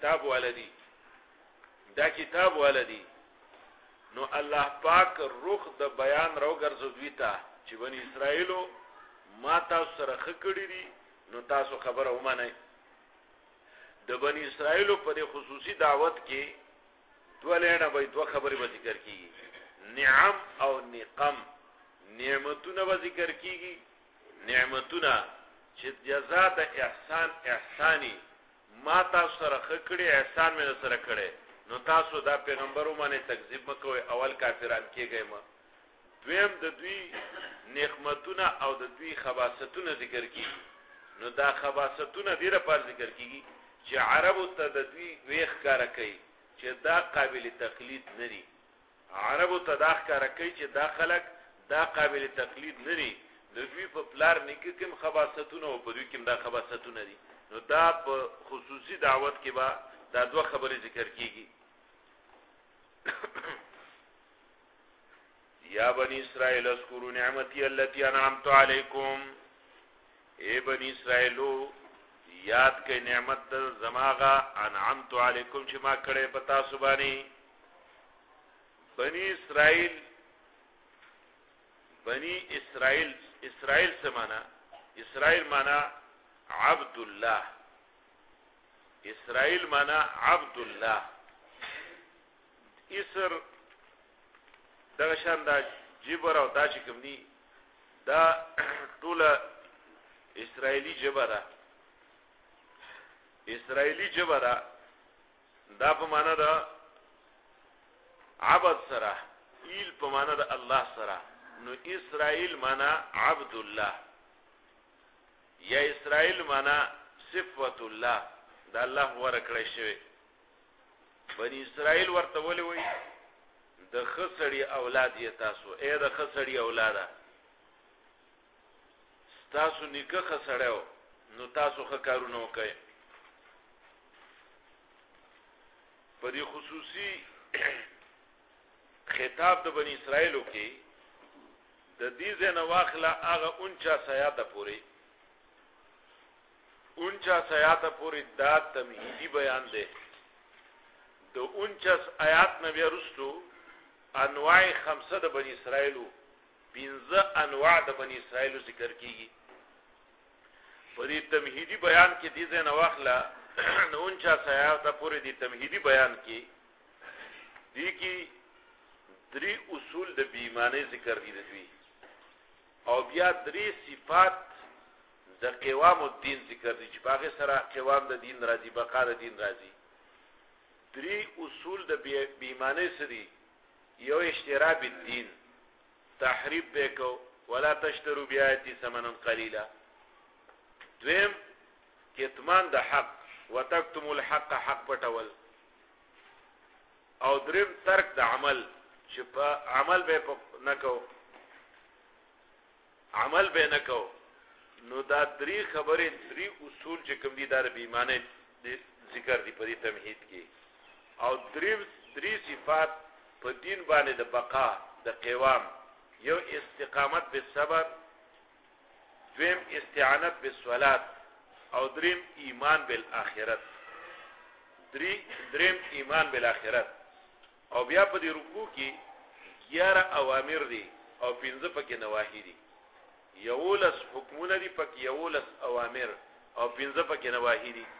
کتاب ولدي نو الله پاک روح د بیان راوګرځو دوی ته چې بنی اسرائیلو ما تاسو سره خکړی دي نو تاسو خبره ومنئ. د بنی اسرائیلو په خصوصي دعوت کې دوه خبرې به ذکر کیږي نعم او نقم. نعمتونه به ذکر کیږي نعمتونه چې جزاء د احسانی ما تاسو سره خکړی احسان مې سره کړی نو تاسو دا پیغمبرو باندې تکذیب مکوئ اول کافران کېږئ ما. دویم د دوی نعمتونه او د دوی خباستونه ذکر کیږي نو دا خباستونه ډیره پر ذکر کیږي چې عربو ته د دوی ویخ کار کوي چې دا قابل تقلید نه دي. عربو ته دا کار کوي چې دا خلک دا قابل تقلید نه دي د دوی په پلار نیکه کوم خباستونه او په دوی کوم دا خباستونه دي. نو دا په خصوصي دعوت کې با دا دوه خبرې ذکر کیږي. یا بنی اسرائیل اذکروا نعمتي التي انعمت علیکم اے بنی اسرائیلو یاد کئ نعمت زماغا انعمت علیکم چې ما کړې پتا سبانی بنی اسرائیل اسرائیل سمانا اسرائیل مانا عبد الله اسرائیل مانا عبد الله اسر دا شان دا جبر او دا چې کوم دي دا ټوله اسرائیلی جبره اسرائیلی جبره دا په معنا دا عبد سره ایل په معنا دا الله سره نو اسرائیل معنا عبد الله یا اسرائیل معنا صفت الله دا الله ورکړی شوی بنی اسرائیل ورته ولې وای د خسړی اولاد یې تاسو اے د خسړی اولاده تاسو نیکه خسړیو نو تاسو ښه کارونه وکئ په دې خصوصي خطاب د بنی اسرائیلو کې د دې ځنه واخله هغه 49 آیاته پوری 49 آیاته پوری دا تمهیدی بیان دی د 49 آیات نه بیا رستو انواع 5 د بنی اسرائیلو 15 انواع د بنی اسرائیلو ذکر کیږي په دې تمهیدی بیان کې دې ځنه واخله 49 آیاته پوری دې تمهیدی بیان کې دې کې 3 اصول د بیمانه ذکر دي دوی او بیا 3 صفات د قوام الدین ذکر دي چې باغه سره قوام د دین راځي بقا د دین راځي 3 اصول د بیمانه سری یو اشتراب الدین تحریف وکاو ولا تشتروا بیاتی ثمنا قلیلا دویم کتمان د حق وتکتم الحق حق پټول او دریم ترک د عمل چې په عمل به نکو نو دا 3 خبرې 3 اصول چې کوم دي د بیمانه ذکر دي په دې تمهید کې او 3 صفات په دین باندې د بقا د قوام یو استقامت بالصبر دویم استعانت بالصلات او دریم ایمان بالآخرت دریم ایمان بالآخرت او بیا په دې رکوع کې 11 اوامر دي او 15 پکې نواهی دي یولس حکمونه دي پکې یولس اوامر او 15 پکې نواهی دي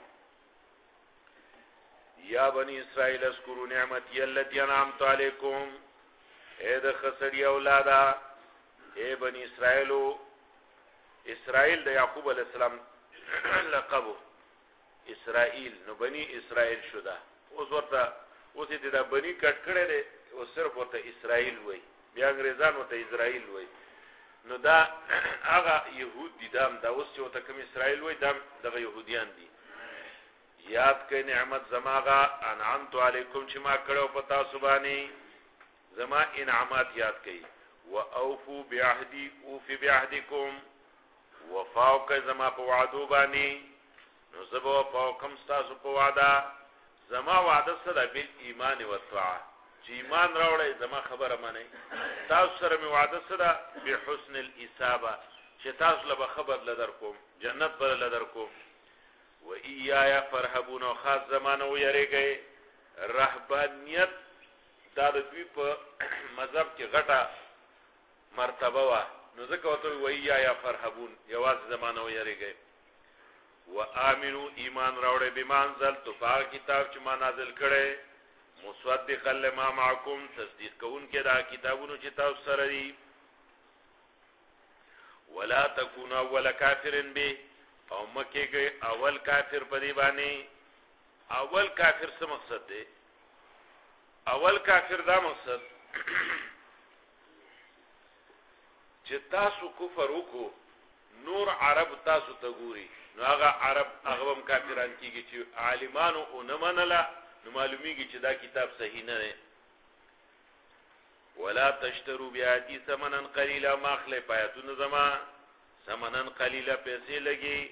یا بنی اسرائیل اذکروا نعمتی التي انعمت علیکم اے د خسړی اولادا اے بنی اسرائیلو اسرائیل د یعقوب علی السلام لقبو اسرائیل نو بنی اسرائیل شودا اوس ورته اوس دې دا بنی کټ کړي دي او صرف ورته اسرائیل وای بیا انګریزان ورته اسرائیل وای نو دا هغه يهود دي دا اوس چې ورته کوم اسرائیل وای دا دغه يهوديان دي یاد کړئ نعمت زماغه انعمت علیکم چې ما کړو پتا سبانی زما انعامات یاد کړئ واوفوا بعهدی اوف بعهدکم وفاو که زما په وعدو باندې نو زبا په کوم تاسو په وعده زما وعده سره بل ایمان او طاعه چې ایمان راوړی زما خبره مانی تاسو سره می وعده سره به حسن الاصابه چې تاسو له خبر لدر کوم جنت بل لدر کوم و ایایا فرحبون خاص زمانه و یریږي رهبانیت دا د دوی په مذهب کې غټه مرتبه وا نو ځکه وته ویا یا فرحبون یواز زمانه و یریږي و امنو ایمان راوړې بیمان زل تو پاک کتاب چې ما نازل کړي مصدق لما معکم تصدیق کوون کې دا کتابونو چې تاسو سره دي ولا تکونوا اول کافر به او مکه کې اول کافر په دی باندې اول کافر څه مقصد دی اول کافر دا مقصد چې تاسو کفر وکړو نور عرب تاسو ته ګوري نو هغه عرب هغه هم کافران کیږي چې عالمانو او نه منله نو معلومیږي چې دا کتاب صحیح نه دی ولا تشتروا بیاتی ثمنا قلیلا ما خله پایتون زما ثمنا قلیلا پیسې لګي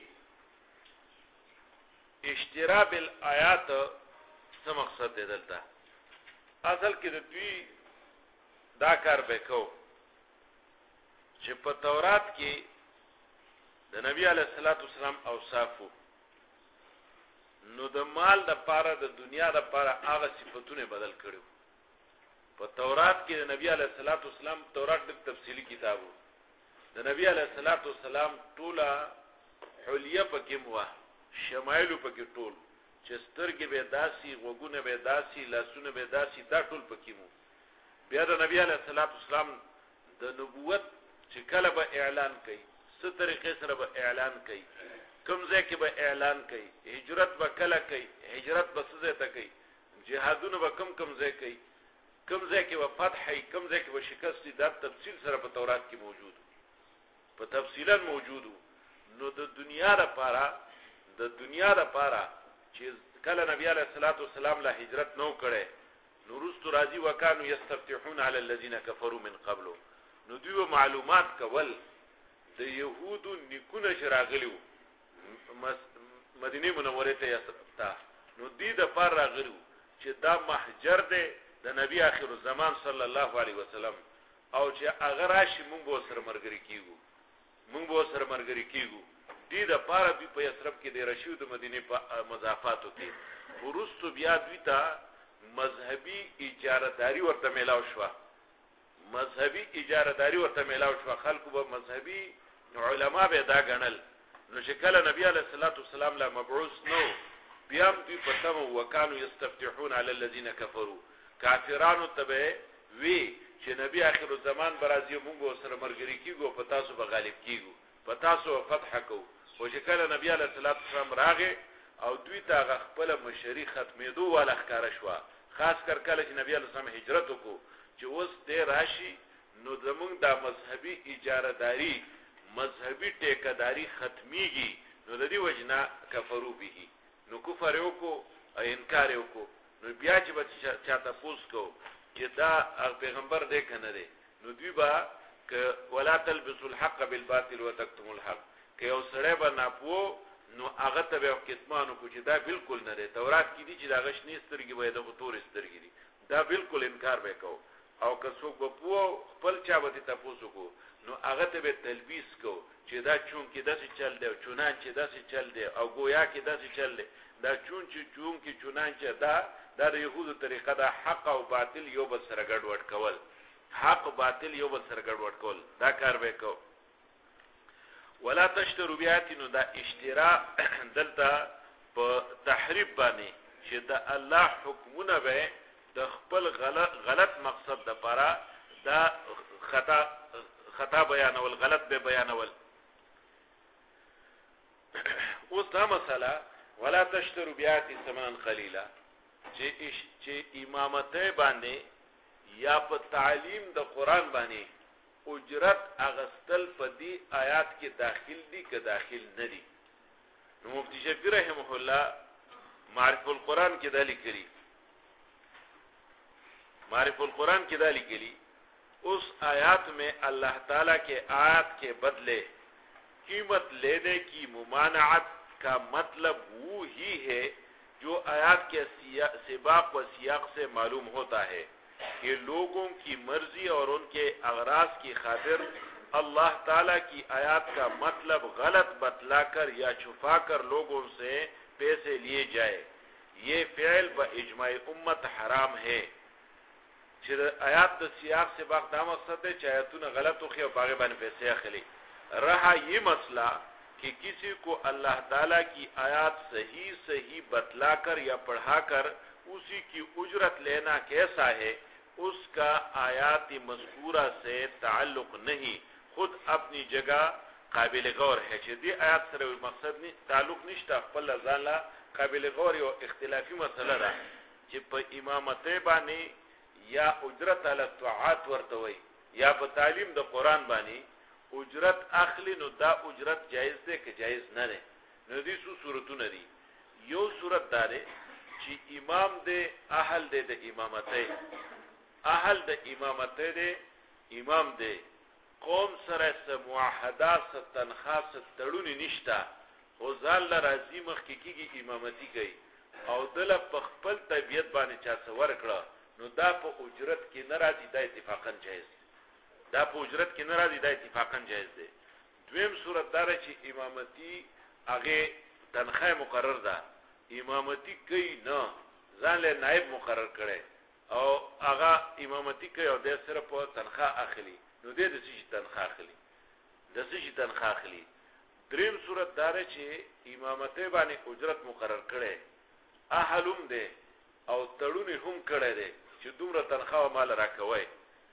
اشترا بالآیات څه مقصد دی دلته اصل کې د دوی دا کار وکاو چې په تورات کې د نبی علیه الصلاۃ والسلام اوصافو نو د مال د پاره د دنیا د پاره هغه صفاتونه بدل کړو په تورات کې د نبی علیه الصلاۃ والسلام تورات د تفصیلی کتابو د نبی علیه الصلاۃ والسلام ټوله حلیه پکې مو شمایل پکې ټول چې سترګې به داسي غوګونه به داسي لاسونه به داسي دا ټول پکې مو بیا د نبی علیه الصلاۃ والسلام د نبوت چې کله به اعلان کوي څه طریقې سره به اعلان کوي کوم ځای کې به اعلان کوي هجرت به کله کوي هجرت به څه ځای ته کوي جهادونه به کوم ځای کوي کوم ځای کې به فتح کوم ځای کې به شکست دا تفصیل سره په تورات کې موجود په تفصیلا موجود نو د دنیا لپاره چې کله نبی علیه الصلاۃ والسلام لا هجرت نو کړي نو رستو راځي وکانو یستفتحون علی الذین کفروا من قبل نو دوی معلومات کول د يهودو نیکونه شراغلیو مدینه منوره ته یستا نو دې د پر راغلیو چې دا محجر دی د نبی آخر الزمان صلی الله علیه وسلم او چې اگر راشي مونږ به سره مرګري کیږو دې د پاره دوی په یثرب کې د رشید مدینه په مضافاتو کې ورستو بیا دوی ته مذهبي اجارهداري ورته ملاو شو خلکو به مذهبي علما به دا غنل نو چې کله نبی علیه الصلاۃ والسلام لا مبعوث نو بیا دوی په تمو وکانو یستفتحون علی الذین کفروا کافرانو تبه وی چې نبی آخر الزمان برازي مونږ سره مرګري کیږو په تاسو به غالب کیږو په تاسو فتح کو او چې کله نبی علیه الصلاۃ والسلام راغی او دوی ته خپل مشری ختمېدو والا ښکارا شو خاص کر کله چې نبی علیه السلام هجرت وکړو چې اوس دې راشي نو زمونږ د مذهبي اجارهداري مذهبي ټیکداري ختميږي نو د دې وجنا کفرو به نو کفر یو کو انکار یو کو نو بیا چې به چاته پوس کو چې دا پیغمبر دې کنه دې نو دوی با ک ولا تلبسوا الحق بالباطل وتكتموا الحق که یو سړی به ناپو نو هغه ته به کتمانو کو چې دا بالکل نه دی تورات کې دي چې دا غشنی سترګې به د غتور سترګې دي دا بالکل انکار وکاو او که څوک به پو خپل چا به تاسو کو نو هغه ته به تلبیس کو چې دا چون کې داسې چل دی چونان چې داسې چل دی او گویا کې داسې چل دی دا چون کې چونان چې دا د يهودو طریقه دا حق او باطل یو بل سره ګډوډ کول دا کار وکاو ولا تشتروا بیاتینو دا اشتراء دلته په تحریف باندې چې دا الله حکمونه به د خپل غلط مقصد د پاره دا خطا بیانول غلط به بیانول اوس دا مسله ولا تشتروا بیاتی ثمنا قلیلا چې امامته باندې یا په تعلیم د قران باندې اجرت اغستل په دې آیات کې داخل دي که داخل نه دي نو مفتی شفیع رحمه الله معرف القرآن کې دا لیکلي उस आयत में अल्लाह ताला के आयत के बदले कीमत लेने की मुमानअत का मतलब वो ही है जो आयत के सिबाक व सियाक से मालूम होता है कि लोगों की मर्जी और उनके अगराज की खातिर अल्लाह ताला की आयत का मतलब गलत बतलाकर या छुपाकर लोगों से पैसे लिए जाए ये फ़िल व इजमाई उम्मत हराम है چې آیات د سیاق سے باغ دا مقصد ہے چې آیاتونه غلط او خو باغ باندې پیسې اخلي رہا یہ مسئلہ کہ کسی کو اللہ تعالی کی آیات صحیح بتلا کر یا پڑھا کر اسی کی اجرت لینا کیسا ہے اس کا آیات مذکورہ سے تعلق نہیں خود اپنی جگہ قابل غور ہے چې دې آیات سره مقصد نه تعلق نشته خپل ځان لا قابل غور یو اختلافي مسله ده چې په امامته باندې یا اجرت علی الطاعات ورتوي یا په تعلیم د قران باندې اجرت اخلي نو دا اجرت جایز ده که جایز نه ده نو دې څو صورتونه دي یو صورت ده چې امام دې اهل دې د امامته دې امام دې قوم سره سموحده ستنخاص تړونی نشتا خو ځل راځي مخ کېږي امامتي کوي او دل په خپل طبيعت باندې چا څور کړه نو دا په اجرت کې ناراضي د اتفاقا جایز دی دویم صورت دار چې امامتی هغه تنخواه مقرر ده امامتی کوي نه ځان له نائب مقرر کړي او هغه امامتی کوي او د صرف تنخواه اخلي نو د څه تنخواه اخلي دریم صورت دار چې امامته باندې اجرت مقرر کړي اهلم ده او تړونی هم کړي دي چې دومره تنخواه مال راکوي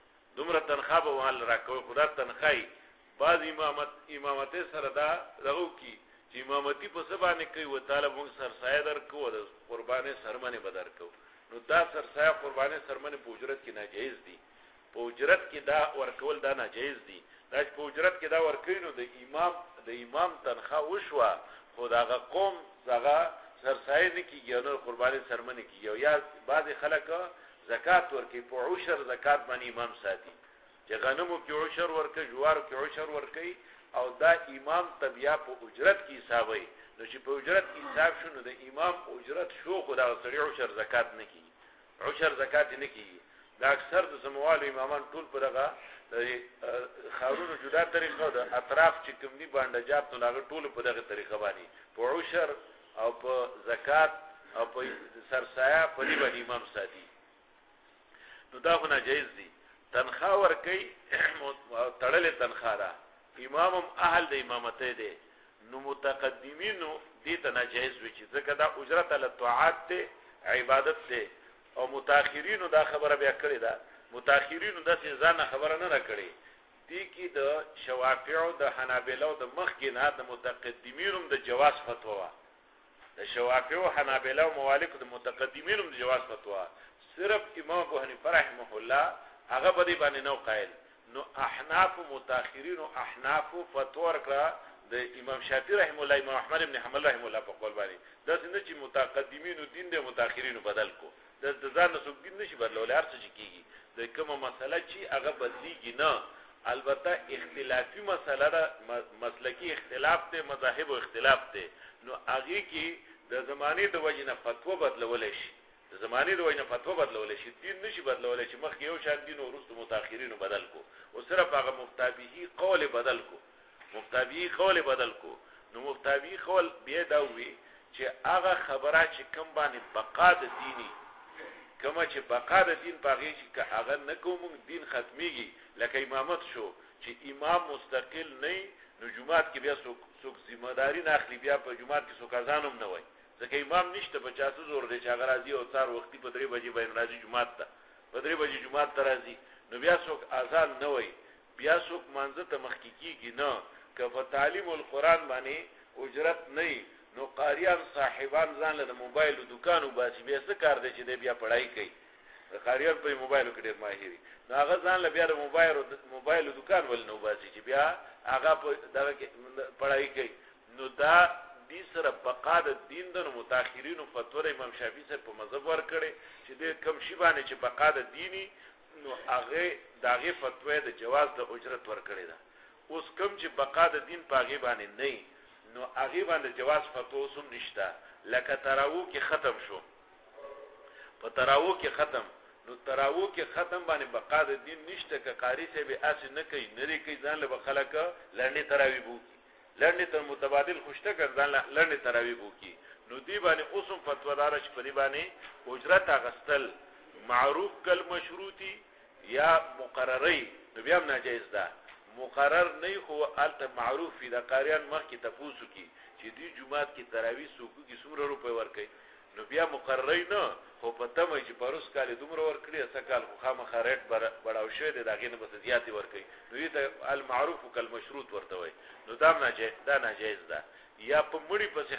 خدا تنخواه بعض امامته سره دا دغه کی چې امامتی په سبانه کوي و تعالی موږ سرسایه درکو د قربانه سرمنه بدر کو نو دا سرسایه قربانه سرمنه په اجرت کې ناجیز دي په اجرت کې دا ورکول دا ناجیز دي دا په اجرت کې دا ورکینو د امام تنخواه وشوا خداغه قوم زغه سرسایه نه کیږي نو قربانه سرمنه کیږي یا بعض خلک زکات ورکي په عشر زکات باندې امام ساتي چې غنمو کې عشر ورکي جوارو کې عشر ورکي او دا امام تبیا په اجرت کې حسابي نو چې په اجرت کې حساب شونه د امام اجرت شو خدا سره عشر زکات نه کیږي دا اکثر د سموال امامان ټول په دغه خارونو جدا طریقه ده اطراف چې کوم دي باندې جاب نو هغه ټول په دغه طریقه باندې په عشر او په زکات او په سرسایه په دې باندې امام ساتي نو دا خو ناجیز دي تنخواه ورکي تړلې تنخواه ده امامم اهل د امامته دي نو متقدمینو دې ته ناجیز وي چې ځکه دا اجرت له طاعات ته عبادت ته او متأخرینو دا خبره بیا کړې ده متأخرینو د ځان خبره نه کړې دي کې د شوافیعو د حنابلو د مخکینه د متقدمینو د جواز فتوا د شوافیعو حنابلو موالک د متقدمینو د جواز فتوا صرف امام ابو حنیفه رحمه الله هغه په دې باندې نو قائل نو احناف متأخرین او احناف فتوا ورکړه د امام شافعی رحم الله امام احمد ابن حنبل رحم الله په قول باندې دا څنګه چې متقدمین دین د متأخرین بدل کو د ځان نسو دین نشي بدلول هر څه کیږي د کومه مسله چې هغه بدلیږي نه البته اختلافي مسله ده مسلکی اختلاف ته مذاهب او اختلاف ته نو هغه کې د زمانه د وجنه فتوا بدلول شي دین نشي بدلول شي مخکې یو شان دین او وروسته متأخرین بدل کو او صرف هغه مفتابهی قول بدل کو نو مفتابهی قول بیا دا وی چې هغه خبره چې کوم باندې بقا د دینی کما چې بقا د دین باغی چې هغه نه کوم دین ختميږي لکه امامت شو چې امام مستقل نه نو جمعات کې بیا څوک ذمہ داری نه اخلي بیا په جمعات کې څوک اذانوم نه وای ځکه امام نشته په چاسو زور دی چې هغه راځي او څار وختي په 3 بجې باندې راځي جمعات ته په 3 بجې جمعات ته راځي نو بیا څوک اذان نه وای بیا څوک منځ ته مخکیږي نه که په تعلیم القرآن باندې اجرت نه نو قاریان صاحبان ځان له موبایل دکانو باسي بیا څه کار دی چې بیا پڑھائی کوي قاریان په موبایل کې ډیر ماهري نو هغه ځان له بیا د موبایل دکان ول نو باسي چې بیا هغه په دغه پڑھائی کوي نو دا دې سره بقا د دین د متأخرینو فتوا امام شافعي سره په مذهب ور کړي چې د کم شی باندې چې بقا د دینی نو هغه داغه فتوا د جواز د اجرت ور کړي دا اوس کم چې بقا د دین پاغي باندې نه نو هغه باندې جواز فتوا سم نشته لکه تراوو کې ختم شو په تراوو کې ختم نو تراوو کې ختم باندې بقا د دین نشته که قاری سے به اس نه کوي نری کوي ځان له خلک لړنی تراوی بو لړنی تر متبادل خوشته ګرځان لړنی تراوی بو کی نو دی باندې اوسم فتوا دار چې په دی باندې اجرت اغستل معروف کل مشروطی یا مقرری نو بیا ناجیز ده مقرر نه خو الته معروف فی د قاریان مخ کی تفوسو کی چې دی جمعات کی تراوی سوکو کی څومره روپے ورکي نو بیا مقرری نه خو پته مې چې پروس کال دومره ورکړي اسکال خو خامخا ریټ بڑاو شوی دی داګه نه بس زیاتی ورکي نو دې المعروف کل مشروط ورته وای نو دا ناجیز ده یا په مړی پسې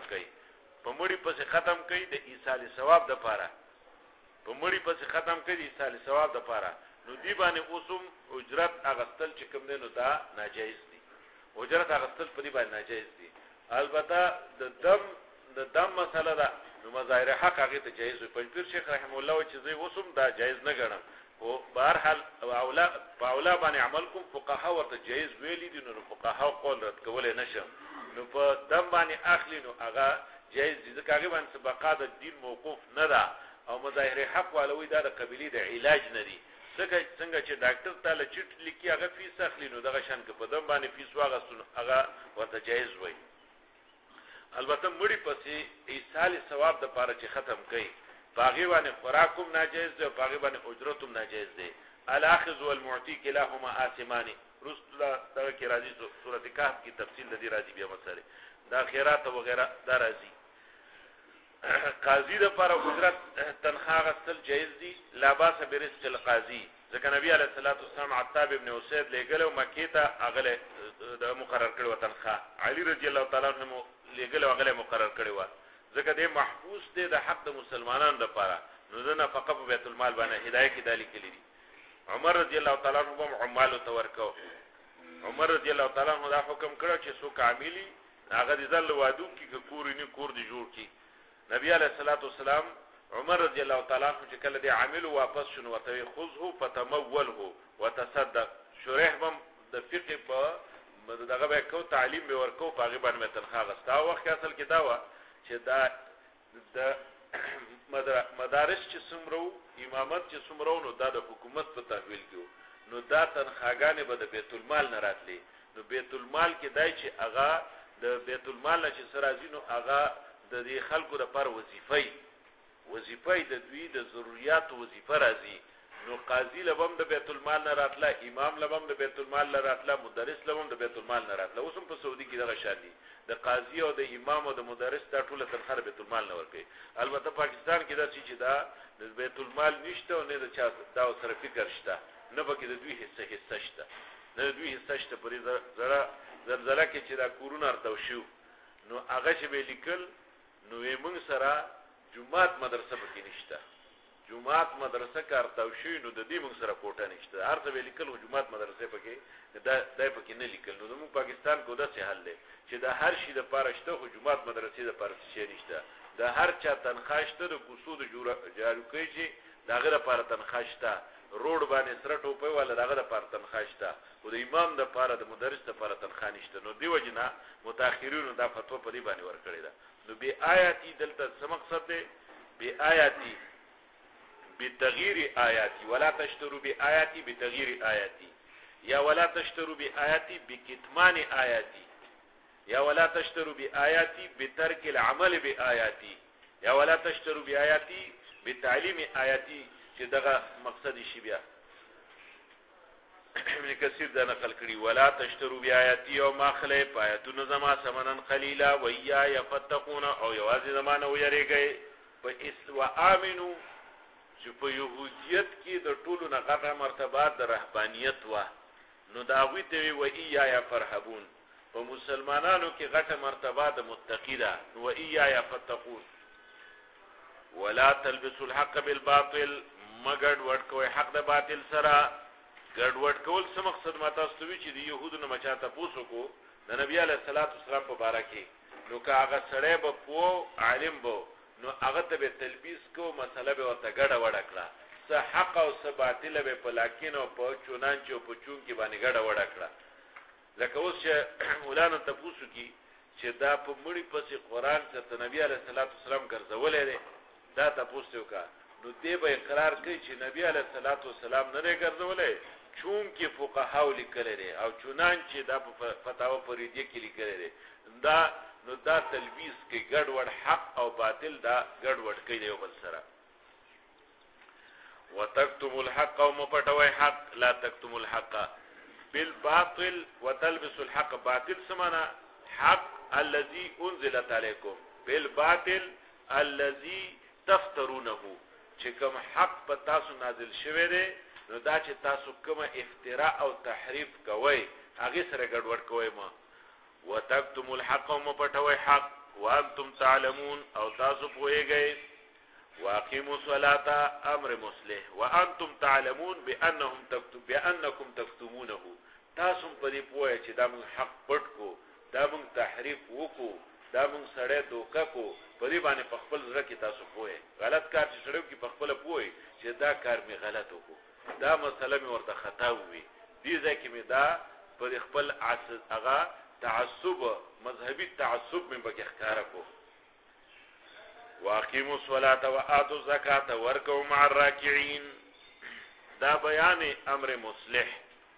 ختم کړي د ایصال ثواب د پاره په مړی پسې ختم کړي د ایصال ثواب د پاره نو دی باندې اوسم اجرت اغستل چې کوم دی نو دا ناجیز دي اجرت اغستل په دی باندې ناجیز دي البته د دم مسله ده نو مظاهر حق هغه ته جایز وي پنځپیر شیخ رحم الله چې زه وسم دا جایز نه ګڼم او بهر حال اولا باندې عمل کوم فقها ورته جایز ویلي دي نو فقها قول رد کولای نشم نو په دم باندې اخلي نو هغه جایز دي ځکه هغه باندې بقا د دین موقوف نه ده او مظاهر حق ولوي دا د قبيله د علاج نه دي څنګه چې ډاکټر تعالی چټ لیکي هغه فیس اخلي نو دغه شان کې په دم باندې فیس واغستون هغه ورته جایز وي. البته مړی پسې ایصال ثواب د پاره چې ختم کړي باغی باندې خوراکم ناجیز دی او باغی باندې اجرتم ناجیز دی. الاخذ والمعطي كلاهما آثمان. رسول دغه کې راځي سورۃ کهف کی تفصیل د دې راځي بیا مسله دا خیرات او غیره دا راځي. قاضی د پر اجرت تنخواه غسل جایز دي لا باس برزق القاضي ځکه نبی علیه الصلاۃ والسلام عتاب ابن اسید لګلو مکی ته اغله د مقرر کړو تنخواه علی رضی الله تعالی عنہ لګلو اغله مقرر کړو ځکه د محفوظ دی د حق د مسلمانانو لپاره نو نه فقط په بیت المال باندې هدايه کې دالی کړی دي. عمر رضی الله تعالی عنہ عمال تورکو عمر رضی الله تعالی عنہ دا حکم کړو چې څوک عاملی هغه د ځل وادو کې کورینی کور دی جوړ کی. نبی علیہ الصلوۃ والسلام عمر رضی الله تعالی عنہ چې کله دی عامل واپس شنو وته خذه فتموله وتصدق شریح بم د فقه په دغه به کو تعلیم به ورکو په غیبان مې تنخواه غستا وخت اصل کې دا و چې دا د مدارس چې څومره امامت چې څومره نو دا د حکومت په تحویل کې نو دا تنخواګانې به د بیت المال نه راتلې نو بیت المال کې دای چې اغا د بیت المال چې سرازي نو اغا د دې خلکو لپاره وظیفه د دوی د ضرورت وظیفه راځي نو قاضي لبم د بیت المال نه راتله امام لبم د بیت المال نه راتله مدرس لبم د بیت المال نه راتله. اوس هم په سعودي کې دغه شادي د قاضي او د امام او د مدرس دا ټول تنخواه بیت المال نه ورکوي. البته پاکستان کې دا چې دا د بیت المال نشته او نه د چا دا سره فکر شته نه پکې د دوی حصہ شته نه د دوی حصہ شته پرې زړه زلزلہ کې چې دا کورونه ارتاو شو نو هغه چې به لیکل نو موږ سره جمعات مدرسه پکې نشته جمعات مدرسه کارتاو شي نو د دې موږ سره کوټه نشته هر څه لیکل او جمعات مدرسه پکې دا پکې نه لیکل نو موږ پاکستان کو دا څه حل دی چې دا هر شي د پارشته خو جمعات مدرسې د پارشته نشته دا هر چا تنخواه شته د کوسود جارو کوي چې دا غره لپاره تنخواه شته روډ باندې سره ټوپه ولا دا غره لپاره تنخواه شته او د امام د لپاره د مدرس لپاره تنخواه نشته نو دی وجنه متأخرینو دا فتوا په دې باندې ورکړی دا نو بی آیاتی دلته څه مقصد دی بی آیاتی بتغییر آیاتی ولا تشترو بی آیاتی بتغییر آیاتی یا ولا تشترو بی آیاتی بکتمان آیاتی یا ولا تشترو بی آیاتی بترک العمل بی آیاتی یا ولا تشترو بی آیاتی بتعلیم آیاتی چې دغه مقصد شي بیا ابن کثیر دا نقل کړي ولا تشترو بی آیاتی او ماخله آیاتونه زما ثمنن قلیلا ویا یفتقون او یوازې زمانه ویریږي په اسلام امنو چې په یهودیت کې د ټولو نه غټه مرتبه د رهبانیت و نو دا غوي ته وی یا فرحبون په مسلمانانو کې غټه مرتبه د متقی ده و یا یفتقون ولا تلبسوا الحق بالباطل مګړ ورکوي حق د باطل سره ګډ وډ کول څه مقصد ماته استوي چې د يهودو نه مچاته پوسو کو د نبی علیه الصلاۃ والسلام په باره کې نو که هغه سړی به پو عالم بو نو هغه ته به تلبیس کو مسله به ورته ګډه وډه کړه څه حق او څه باطل به په لاکین او په چونانچ او په چون کې باندې ګډه وډه کړه لکه اوس چې مولانا ته پوسو کی چې دا په مړی پسې قران ته نبی علیه الصلاۃ والسلام ګرځولې ده دا تاسو کا نو دې به اقرار کوي چې نبی علیه الصلاۃ والسلام نه ګرځولې چون کې فقهاو لیکل دي او چونان چې دا په فتاوا فریدیه کې لیکل دي دا نو دا تلبیس کې ګډ وډ حق او باطل دا ګډ وډ کوي یو بل سره وتكتموا الحق ومپټوي حق لا تكتموا الحق بالباطل وتلبسوا الحق باطل سمانا حق الذي انزلت عليكم بالباطل الذي تفترونه چې کوم حق په تاسو نازل شوی دی نو دا چې تاسو کومه افتراء او تحریف کوئ هغه سره ګډوډ کوئ ما وتكتموا الحق ومپټوي حق وانتم تعلمون او تاسو پوهیږئ واقيموا الصلاه امر مصلح وانتم تعلمون بانكم تكتمونه تاسو په دې پوهه چې دا موږ حق پټ کو دا موږ تحریف وکړو دا موږ سره دوکا کو په دې باندې په خپل ځړ کې تاسو پوهه غلط کار چې سره کې په خپل پوهه چې دا کار می غلط وکړو دا مسله می ورته خطا وي دې ځکه می دا په خپل هغه تعصب مذهبي تعصب من بګ اختیار کو واقيموا الصلاه واتوا الزکاه واركعوا مع الراكعين دا بیان امر مصلح.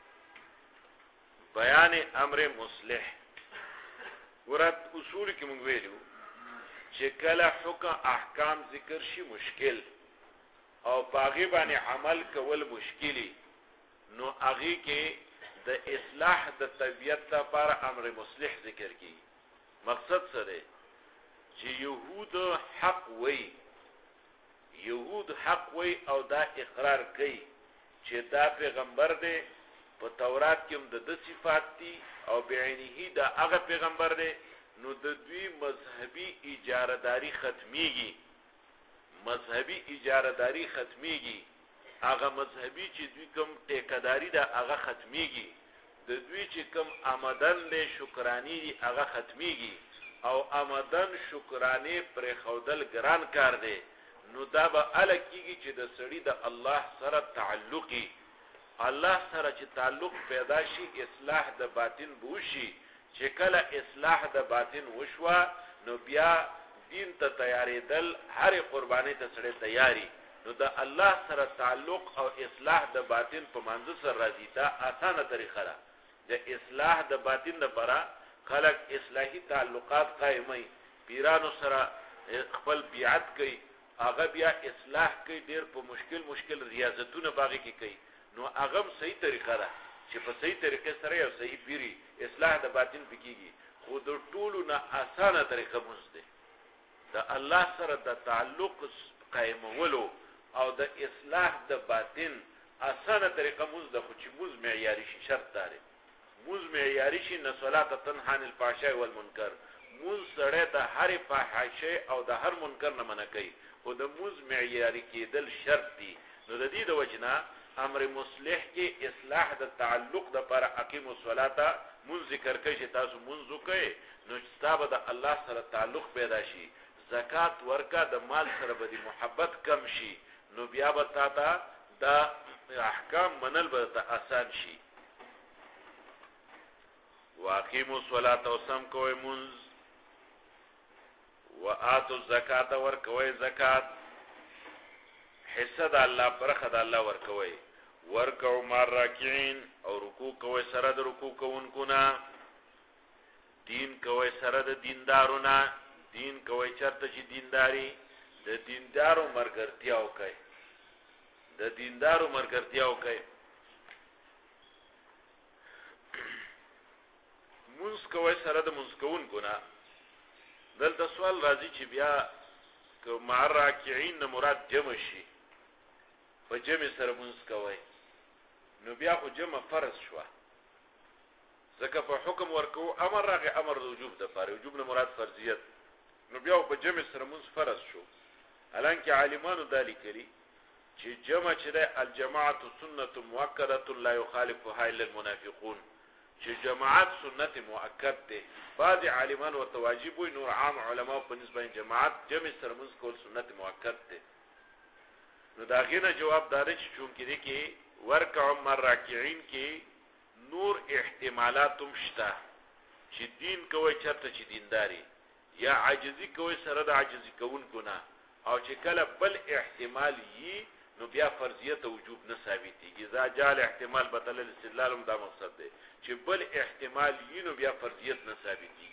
بیان امر مصلح ورات اصول کې موږ ویلو چې کله حکم احکام ذکر شي مشکل او باغی باندې عمل کول مشکلی نو هغه کې د اصلاح د طبیعت لپاره امر مصلح ذکر کی. مقصد څه دی چې یهود حق وی او دا اقرار کوي چې دا پیغمبر دی په تورات کې هم د صفات دي او بعینه دا هغه پیغمبر دی نو د دوی مذهبي اجارهداری ختميږي. هغه مذهبي چې دوی کوم ټیکداري دا هغه ختميږي. د دوی چې کوم آمدن له شکرانی دی هغه ختميږي او آمدن شکرانه پر خودل ګران کار دی. نو دا به الکیږي چې د سړی د الله سره تعلقي الله سره چې تعلق پیدا شي اصلاح د باطن بوشي. چې کله اصلاح د باطن وشوا نو بیا دین ته تیارېدل هر قرباني ته سړی تیاری. نو د الله سره تعلق او اصلاح د باطن په منځ سره راځي. دا اسانه طریقه ده د اصلاح د باطن لپاره. خلق اصلاحي تعلقات قائمي پیرانو سره خپل بیعت کوي هغه بیا اصلاح کوي ډیر په مشکل ریاضتونه باغی کې کوي. نو هغه صحیح طریقه ده چې په صحیح طریقې سره یو صحیح پیری اصلاح د باطن پکېږي. خو د ټولو نه اسانه طریقه مونږ ده د الله سره د تعلق قائمولو او د اصلاح د باطن اسانه طریقه مونږ ده. خو چې مونږ معیاري شي شرط داري مونږ معیاري شي نه صلات تنها عن الفحشاء والمنکر. مونږ سره د هر فحاشي او د هر منکر نه منع کوي. خو د مونږ معیاري کېدل شرط دي. نو د دې د وجنه امر مصلح کې اصلاح د تعلق د پر اقیم الصلاه مونږ ذکر کوي چې تاسو مونږ وکړئ نو ستاسو د الله سره تعلق پیدا شي. زکات ورکا د مال سره به د محبت کم شي. نو بیا به تاسو دا احکام منل به آسان شي. واقیموا الصلاه وسم کوي مونږ وآتوا الزکات ورکوي زکات حصہ د الله برخه د الله ورکوي. ورکو مار راکعين او رکوع کوي سره د رکوع کوونکو نه. دین کوي سره د دیندارونه. دین کوي چرته چې دینداری د دیندارو مرګرتیاو کوي. منځ کوي سره د منځ کوونکو نه. دلته سوال راځي چې بیا که مع راکعين نه مراد جمع شي په جمع سره منځ کوي نو بیا خو جمع فرض شو. ځکه په حکم ورکو امر راغی امر د وجوب د پاره وجوب نه مراد فرضیت. نو بیا په جمع سره منځ فرض شو. الانکه عالمانو دالی کړي چې جمع چې ده الجماعه سنت مؤکده لا يخالفها الا المنافقون. چې جماعت سنت مؤکد ده. بعض عالمان ورته واجب وي نور عام علما په نسبت جماعت جمع سره منځ کول سنت مؤکد ده. نو دا غینه جواب دار چې چون کې دي کې ورکع مر راکعين کې نور احتمالات هم شته چې دین کوي چرته چې دینداري یا عاجزي کوي سره د عاجزي کوونکو نه او چې کله بل احتمال یي نو بیا فرضیت وجوب نه ثابتيږي. اذا جاء الاحتمال بطل الاستدلال هم دا مقصد دی چې بل احتمال یي نو بیا فرضیت نه ثابتيږي.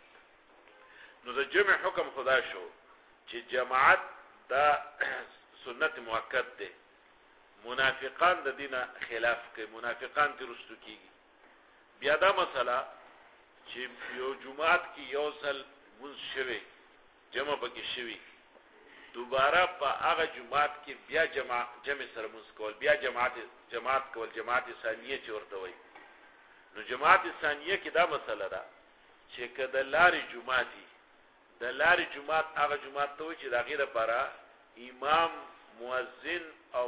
نو د جمع حکم خدا شو چې جماعت دا سنت مؤکد ده. منافقان د دینه خلاف کوي. منافقان ترستو کیږي. بیا دا مسله چې یو جمعات کې یو ځل منځ شوي جمع پکې شوي دوباره په هغه جمعات کې بیا جمع سره منځ کول بیا جماعت کول جماعت ثانیه چې ورته وایي. نو جماعت ثانیه کې دا مسله ده چې کله لارې جمعاتي د لارې جمعات هغه جمعات ته وایي چې د غیر لپاره امام مؤذن او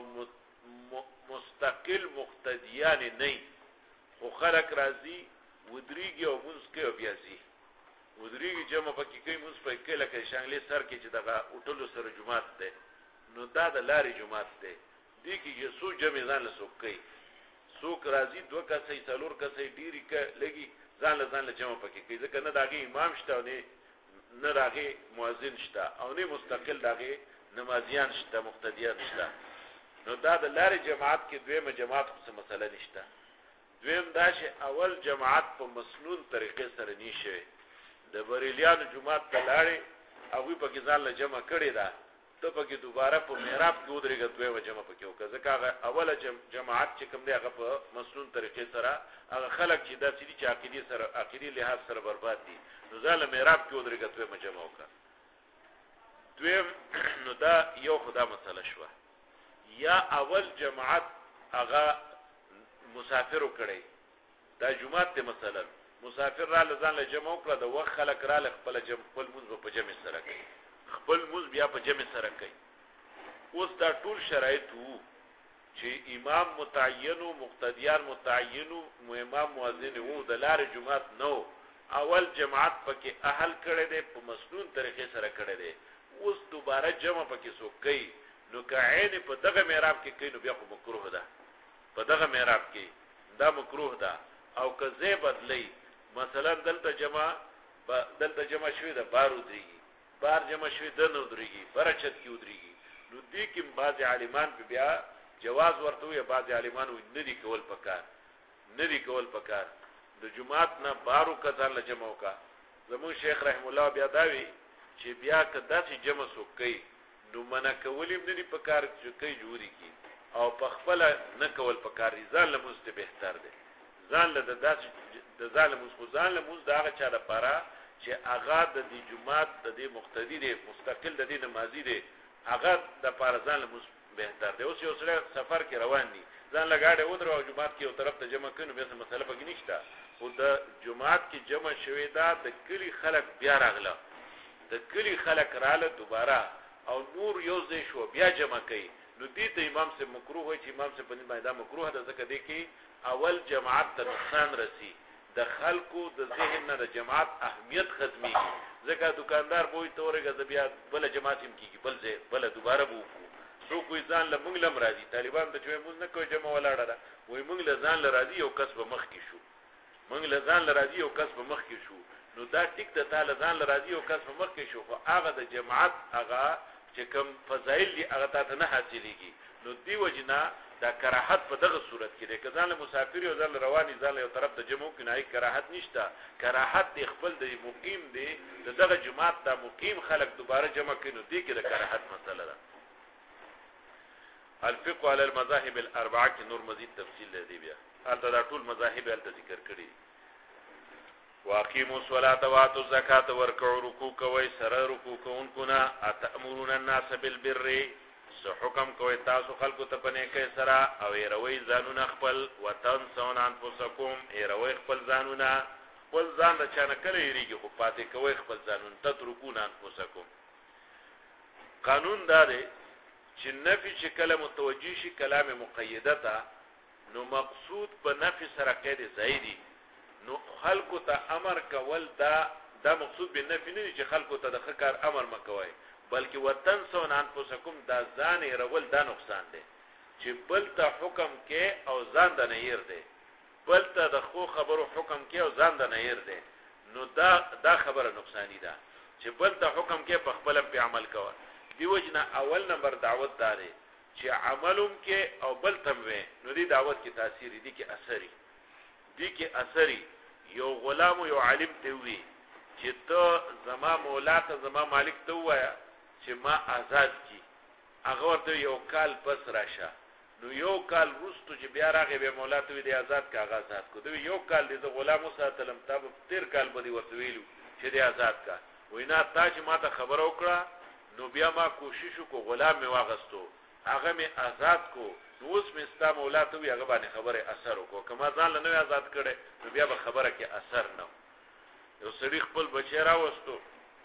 مستقل مقتدیان نه خو خلق راځي ودریږي او منځ کوي بیا ځي ودریږي جمع پکې کوي منځ پکې کوي لکه شانګلې سر کې چې دغه اوټلو سره جمعات ده. نو دا د لارې جمعات ده. دې کې یو څو جمع ځان له څوک کوي څوک راځي دوه کسې څلور کسې ډیری ک لګي ځان له جمع پکې کوي ځکه نه داغي امام شته نه داغي مؤذن شته او نه مستقل داغي نمازیان شته مقتدیان شته. نو دا د لارې جماعت کې دویمه جماعت څه مسله نشته. دویم دا چې اول جماعت په مسنون طریقې سره نشي د بریلیانو جماعت ته لاړې هغه په کې ځان له جمع کړي دا ته په کې دوباره په محراب کې ودرېږي دویمه جمع پکې وکړه ځکه هغه اوله جماعت چې کوم دی هغه په مسنون طریقې سره هغه خلک چې دا سړي چې عقیدي لحاظ سره برباد دي نو ځان له محراب کې ودرېږي دویمه جمع وکړه. دویم نو دا یو خدا مسله شوه. یا اول جماعت هغه مسافر وکړي دا جمعه ته مثلا مسافر را لزان له جمع وکړه د وخت خلک را ل خپل مونږ په جمع سره کوي خپل مونږ بیا په جمع سره کوي. اوس دا ټول شرایط وو چې امام متعین او مقتدیان متعین او امام مؤذن وو د لار جمعه نو اول جماعت پکې اهل کړي دي په مسنون طریقې سره کړي دي اوس دوباره جمع پکې سو کوي نو که عین په دغه محراب کې کوي نو بیا خو مکروه ده په دغه محراب کې دا مکروه ده. او که زه بدلی مثلا دلته جمع شوی ده بار ودرېږي بار جمع شوی ده نه ودرېږي برچت کې ودرېږي نو دې کې بعض عالمان په بیا جواز ورته وي بعض عالمان نه دي کول پکار د جمعات نه بارو کتان له جمع وکا. زمون شیخ رحم الله بیا داوي چې بیا کدا چې جمع سو کوي نو منا کولیم نه دي پکار چې کوي جوړي کی او په خپل نه کول پکار ځان له مست بهتر دي ځان له د ظالم ځان له مز داغه چا د پاره چې اغا د دې جمعات د دې مقتدی دي مستقل د دې نمازی دي اغا د پاره ځان له مز بهتر دی. اوس یو سفر کې روان دي ځان لګاډه ودرو او جمعات کې یو طرف ته جمع کینو به څه مسله پکې نشته او د جمعات کې جمع شوی دا د کلی خلک بیا راغله د کلی خلک رااله دوباره او نور یو ځای شو بیا جمع کوي نو دې ته امام سے مکروه وي چې امام سے په دې دا مکروه ده ځکه دې کې اول جماعت ته نقصان رسی د خلکو د ذهن نه د جماعت اهمیت ختمي ځکه دکاندار بوې تورګه د بیا بل جماعت هم کیږي بل دوباره بو سو کوئی ځان له موږ لم راځي طالبان د چې موږ نه کوي جمع ولاړه ده وای موږ له ځان له راځي او کسب مخ کې شو نو دا ټیک د تعالی ځان له راځي او کسب مخ کې شو خو هغه د جماعت هغه چې کوم فضایل دي هغه ته نه حاصلېږي نو دی وجنا دا کراهت په دغه صورت کې ده کزان له مسافر او ځل رواني ځل یو طرف ته جمع کنای کراهت نشته کراهت د خپل د مقیم دی دغه جماعت د مقیم خلق دوباره جمع کینو دی کې د کراهت مسله ده. الفقه على المذاهب الاربعه کې نور مزید تفصیل لري بیا البته دا ټول مذاهب ال ذکر کړي. واقیموا الصلاة واتوا الزکاة ورکعوا رکوع کوي سره رکوع کوونکو نه اتامرون الناس بالبر سو حکم کوي تاسو خلکو ته پنه کې سره او يروي ځانونه خپل وتنسون انفسکم يروي خپل ځانونه خپل ځان د چانه کړی ریږي خو پاتې کوي خپل ځانونه تترکون انفسکم. قانون دا دی چې نفي چې کلمه متوجی شي کلام مقیده تا نو مقصود په نفي سره کې زیدی نو خلکو ته امر کول دا مقصود به نفي نه چې خلکو ته د خکار امر مکوي بلکې وتنسون انفسکم دا ځان رول دا نقصان دی چې بل ته حکم کې او ځان د نیر دی بل ته د خو خبرو حکم کې او ځان د نیر دی نو دا خبره نقصانی ده چې بل ته حکم کې په خپل په عمل کوي. دیو جنا اول نمبر دعوت داري چې عملوم کې او بل تموي نو دی دعوت کې تاثیر دي کې اثري یو غلام یو عالم ته وي چې ته زما مولا ته زما مالک ته وایا چې ما آزاد کی هغه ورته یو کال پس راشه نو یو کال وروسته چې بیا راغی به مولا ته دی آزاد کا آزاد کو دی یو کال دی غلام ساتلم تاب تیر کال به ورته ویلو چې دی آزاد کا وینا تا چې ما ته خبر وکړه نو بیا ما کوشش کو غلام می واغستو هغه می آزاد کو نو اوس می ستا مولا ته وی هغه باندې خبره اثر وکړه کما ځان له نو آزاد کړي نو بیا به خبره کې اثر نه یو سړي خپل بچی راوستو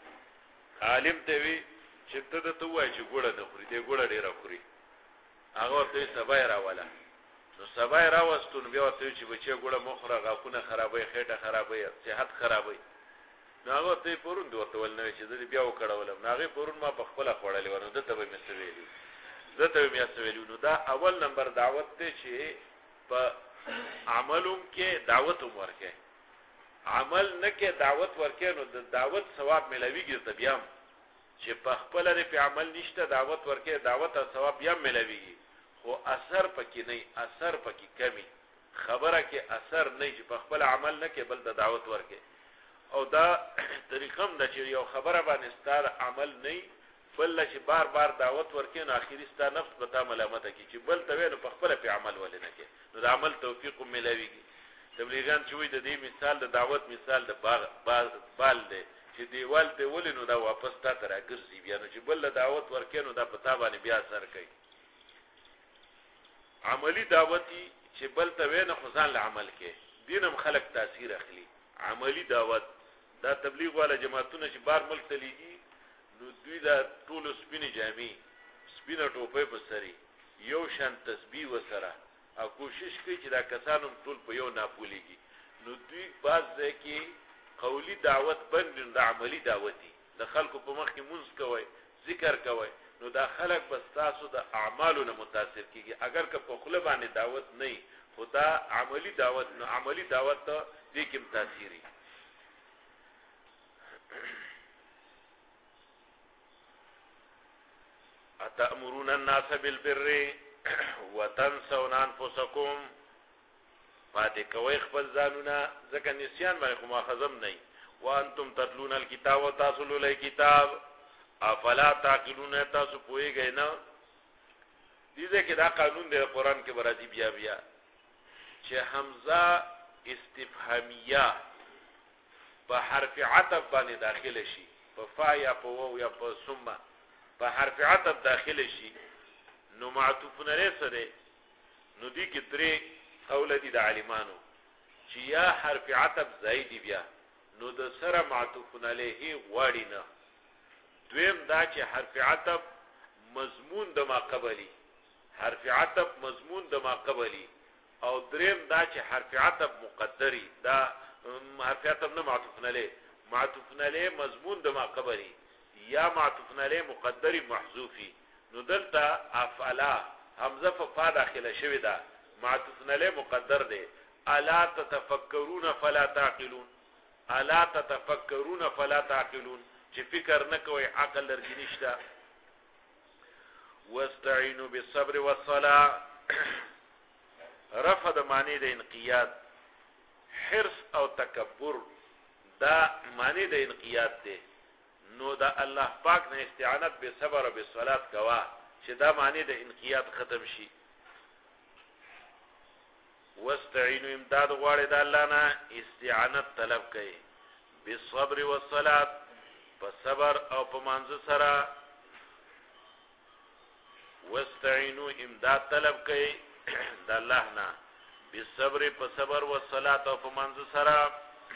عالم ته وی چې ته ته وای چې ګوړه نه خوري دې ګوړه ډیره خوري هغه ته سبا راواله نو سبا راوستو نو بیا ته چې بچی ګوړه مخره غاکونه خرابوي خېټه خرابوي صحت خرابوي نو هغه ته پرون دوته ول نه چې دې بیا وکړولم نو هغه پرون ما په خپل خوړلې ورنه دته به مسویلی نو دا اول نمبر دعوت ته چې په عملوم کې دعوت ورکه عمل نه کې دعوت ورکه نو د دعوت ثواب ملويږي ته بیا چې په خپل لري په عمل نشته دعوت ورکه دعوت او ثواب بیا ملويږي خو خو اثر پکې نه، اثر پکې کمی، خبره کې اثر نه چې په خپل عمل نه کې بل د دعوت ورکې. او دا طریقه هم ده چې یو خبره باندې ستار عمل نه بل چې بار بار دعوت ورکې نو اخیری ستا نفس به تا ملامته کی چې بل ته وینو په خپل په عمل ولې نه کې، نو د عمل توفیق ملويږي. تبلیغان چې وي د دې مثال د دعوت مثال د بال دی چې دیوال ته ولې نو دا واپس تا ته راګرځي بیا، نو چې بل دعوت ورکې نو دا په تا باندې بیا اثر کوي. عملی دعوتی چې بل ته وینه خو ځان له عمل کې دینم خلق تاثیر اخلي. عملی دعوت دا تبلیغ والا جماعتونه چې بار ملک ته لیږي نو دوی دا ټول سپینې جامې سپینه ټوپۍ په سري یو شان تسبیح وسره او کوشش کوي چې دا کسانو ټول په یو ناپولیږي، نو دوی باز ځای کې قولی دعوت بند د عملی دعوتي د خلکو په مخ کې مونږ کوي ذکر کوي، نو دا خلک بس تاسو د اعمالو نه متاثر کیږي. اگر که په خله باندې دعوت نه خدا عملی دعوت، نو عملی دعوت ته دې کې تاثیري. اتأمرون الناس بالبر وتنسون انفسكم، پاتې کوي خپل ځانونه ځکه نسیان باندې خو ماخذم نه، وانتم تتلون الكتاب وتاسلون الكتاب افلا تعقلون، تاسو پوهیږئ نه. دې کې دا قانون دی قرآن کې برازي بیا بیا چې حمزه استفهامیه په حرف عطف باندې داخله شي، په فا یا په واو یا په ثم په حرف عطف داخله شي، نو معطوف علیه سره نو دې کې درې قول دي د عالمانو چې یا حرف عطف زائد بیا نو د سره معطوف علیه غواړي نه. دویم دا چې حرف عطف مضمون د ما قبلی، حرف عطف مضمون د ما قبلی، او دریم دا چې حرف عطف مقدری، دا حرف عطف نه معطوف علیه، معطوف علیه مضمون د ما قبلی یا معطوف علیه مقدری محذوفی. نو دلته افعلا حمزه په فا داخله شوی ده، معطوف علیه مقدر دی. الا تتفکرون فلا تعقلون، الا تتفکرون فلا تعقلون، چې فکر نه کوي عقل لرګی نشته. واستعینوا بالصبر والصلاة رفع د معنی د انقیاد، حرص او تکبر دا معنی د انقیاد دی، نو دا الله پاک نه استعانت به صبر او به صلات کوا چې دا معنی د انقیاد ختم شي. واستعینوا امداد غواړي د الله نه، استعانت طلب کوي، بالصبر والصلات په صبر او په مانځ سره. واستعینوا امداد طلب کوي د الله نه، بالصبر په صبر والصلات او په مانځ سره.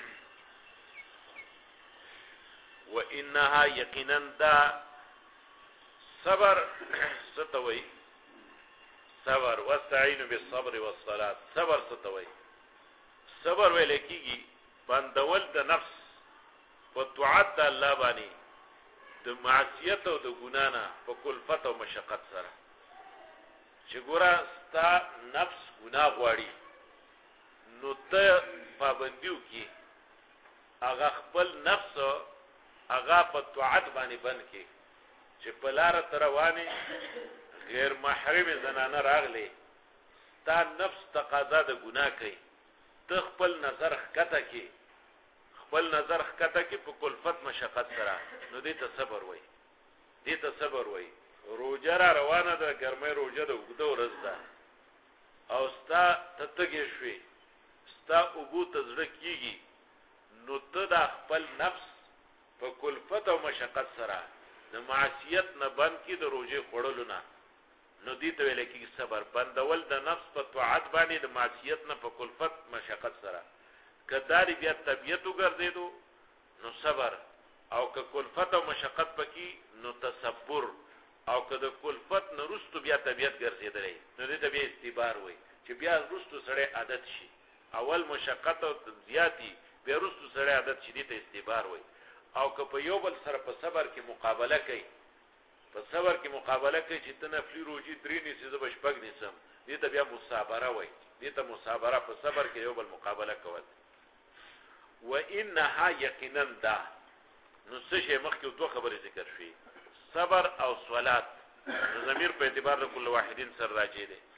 وانها یقینا دا صبر ستوي، صبر واستعینوا بالصبر والصلاه، صبر ستوي، صبر ویل کیږي بندول د نفس په طاعت د الله باندې د معصیت او د ګنا نه په کلفت او مشقت سره. چې ګوره ستا نفس ګناه غواړي نو ته پابندیو کې هغه خپل نفس هغه په طاعت باندې بند کې، چې په لار ته روانې غیر محرم زنانه راغلی ستا نفس تقاضا د ګناه کوي، ته خپل نظر ښکته کې، خپل نظر ښکته کې په کلفت مشقت سره، نو دې ته صبر وایي، دې ته صبر وایي. روجه را روانه ده، ګرمۍ روجه ده، اوږده ورځ ده، او ستا ته تږې شوې، ستا اوبو ته زړه کېږي، نو ته دا خپل نفس په کلفت او مشقت سره د معصیت نه بند کې د روجې خوړلو نه، نو دې ته ویل کېږي صبر. بندول د نفس په طاعت باندې د معصیت نه په کلفت مشقت سره. که داری بیا طبیعت وګرځېدو نو صبر، او که کلفت او مشقت پکې نو تصبر، او که د کلفت نه رستو بیا طبیعت ګرځېدلی نو دې ته بیا استبار وایي، چې بیا رستو سړی عادت شي. اول مشقت او زیاتی بیا رستو سړی عادت شي، دې ته استبار وایي. او که په یو بل سره په صبر کې مقابله کوي، په صبر کې مقابله کوي چې ته نفلي روجي 3 نیسې زه به 6 نیسم، دې ته بیا مصابره وایي، دې ته مصابره، په صبر کې یو بل مقابله کول. وانها یقینا دا نو څه شی مخکې دوه خبرې ذکر شوې، صبر او صلات، ضمیر په اعتبار د کل واحدین سره راځي دي.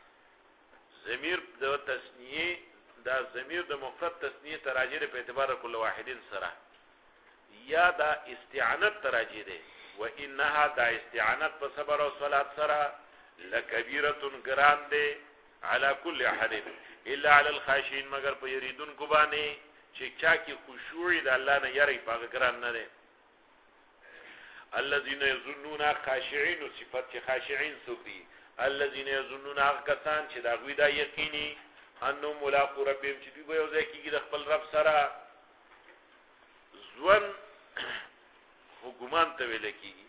ضمیر د تسنیه دا ضمیر د مفرد تسنیه تراجی په اعتبار کل واحدین سره یا دا استعانت تراجی ده و انها دا استعانت په صبر او صلات سره لکبیره گران ده على كل احد الا على الخاشعين مگر په یریدون کو باندې چې چا کې خشوع د الله نه یری په ګران نه ده الذين يظنون خاشعين صفات چې خاشعين سودي الذين يظنون کسان چې دا غوی دا یقیني انه ملاقات ربهم چې دوی یو ځای کېږي د خپل رب سره ځوان ګمان ته ویل کېږي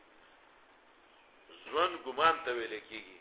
ځوان ګمان ته ویل کېږي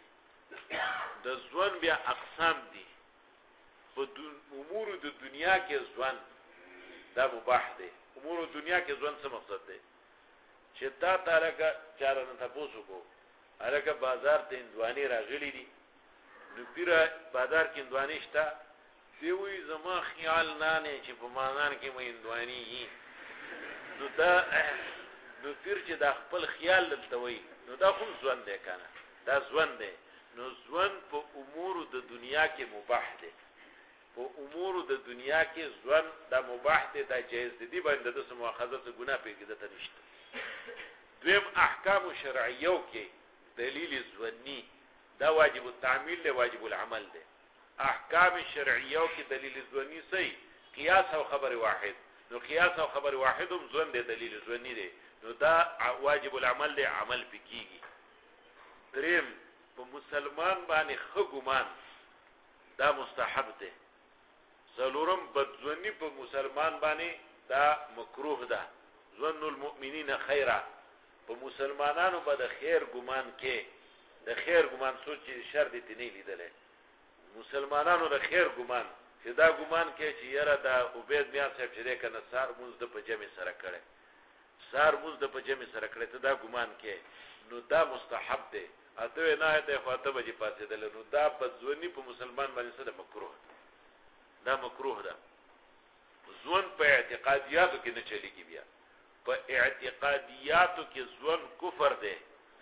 د ځوان بیا اقسام دي په امور د دنیا کې ځوان دا مباح دی امور دنیا کې ځوان څه مقصد دی چې تا تعالی چاره نه تاسو کو الګه بازار ته اندواني راغلي دي نو پیره بازار کې اندواني شته دی وی زما خیال نه چې په مانان کې مې اندواني نو دا نو پیر چې دا خپل خیال دلته وي نو دا خو ځوان دی کنه دا ځوان دی نو ځوان په امور د دنیا کې مباح دی په امور د دنیا کې ځوان دا مباح دی دا جایز دی باندې د سم مؤاخذه ګناه پیږي ته نشته دویم احکام شرعیو کې دلیل ځواني دا واجب التعمیل له واجب العمل دی احکام شرعیو کې دلیل ځواني صحیح قیاس او خبر واحد نو قیاس او خبر واحد هم ځوان دی دلیل ځواني دی نو دا واجب العمل دی عمل پکېږي دریم په مسلمان باندې خګومان دا مستحب دی څلورم بدځواني په مسلمان باندې دا مکروه ده ظن المؤمنین خیرا په مسلمانانو به د خیر ګمان کې د خیر ګمان سوچ شر دي نه لیدل مسلمانانو د خیر ګمان چې دا ګمان کې چې یاره دا عبید میاں صاحب چې کنه سار موږ د په جمع سره کړي سار موږ د په جمع سره کړي ته دا ګمان کې نو دا مستحب دی اته نه ته خاطب جی پاتې دل نو دا بدځونی په مسلمان باندې څه مکروه دا مکروه ده ځوان په اعتقادیاتو کې نه چلیږي بیا په اعتقادیاتو کې ځوان کفر دی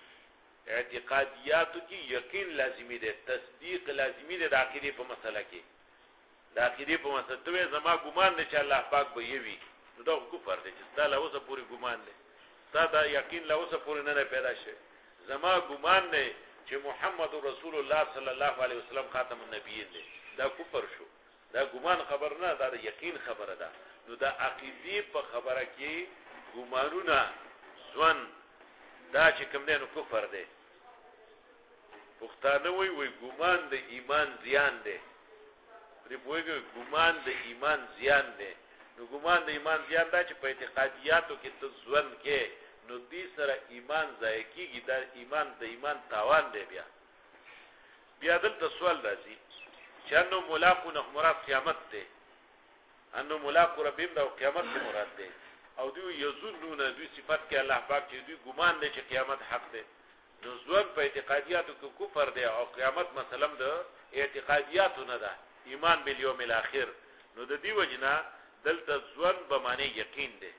اعتقادیاتو کې یقین لازمی دی تصدیق لازمی دی د عقیدې په مسله کې د عقیدې په مسله ته زما ګمان دی چې الله پاک به یوي نو دا کفر دی چې دا له اوسه پوری ګمان دی دا یقین له اوسه پوری نه پیدا شي زما ګمان دی چې محمد رسول الله صلی الله علیه وسلم خاتم النبیین دی دا کفر شو دا ګمان خبر نه دا یقین خبره ده نو دا عقیدې په خبره کې ګمانونه ځوان دا چې کوم دی نو کفر دی پښتانه وی ګمان د ایمان زیان دی پرې پوهیږي ګمان د ایمان زیان دی نو ګمان د ایمان زیان دا چې په اعتقادیاتو کې ته ځوان کې نو دې سره ایمان ضایع کیږي دا ایمان د ایمان تاوان دی بیا دلته سوال راځي چې انو ملاقات نه مراد قیامت دی انو ملاقات ربهم دا قیامت دی مراد دی او دوی یظنون دوی صفات کې الله پاک چې دوی ګمان دي چې قیامت حق دی نو ځوان په اعتقادیاتو کې کفر دی او قیامت مثلا د اعتقادیاتو نه ده ایمان بالیوم الاخر نو د دې وجنه دلته ځوان په معنی یقین دی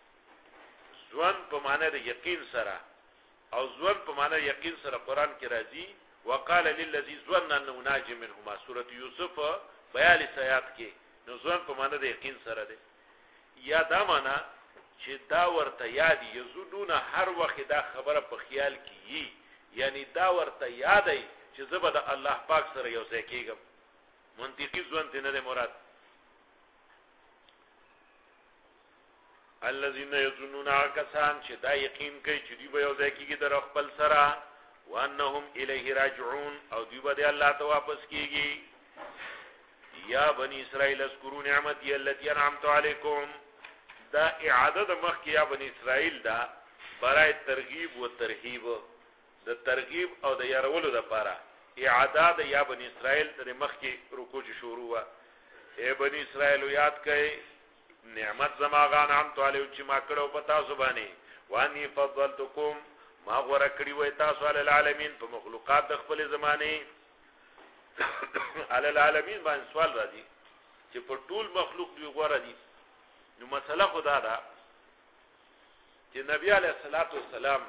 ځوان په معنی د یقین سره او ځوان په معنی یقین سره قران کې راځي وقال للذي ظن انه ناج منهما سوره یوسف 42 آیات کې نو ځوان په معنی د یقین سره دی یا دا معنی چې دا ورته یاد یزودون هر وخت دا خبره په خیال کې یعنی دا ورته یاد ای چې زبر د الله پاک سره یو ځای کېږم منطقي ځوان دې نه مراد الذين يظنون کسان چې دا یقین کوي چې دوی به یو ځای کېږي در خپل سره وانهم الیه راجعون او دوی به الله ته واپس کېږي یا بنی اسرائیل اذكروا نعمتي التي انعمت عليكم دا اعاده د مخ کې یا بنی اسرائیل دا برای ترغیب و ترهیب د ترغیب او د يرولو لپاره اعاده د یا بنی اسرائیل تر مخ کې رکوع شروع وا اے بنی اسرائیل یاد کړئ نعمت زما غان انعمت علیکم چې ما کړو په تاسو باندې وانی فضلتکم ما غوړه کړی وای تاسو علی العالمین په مخلوقات د خپل زمانه علی العالمین باندې سوال راځي چې په ټول مخلوق دی غوړه دي نو مسله خدا دا چې نبی علیہ الصلوۃ والسلام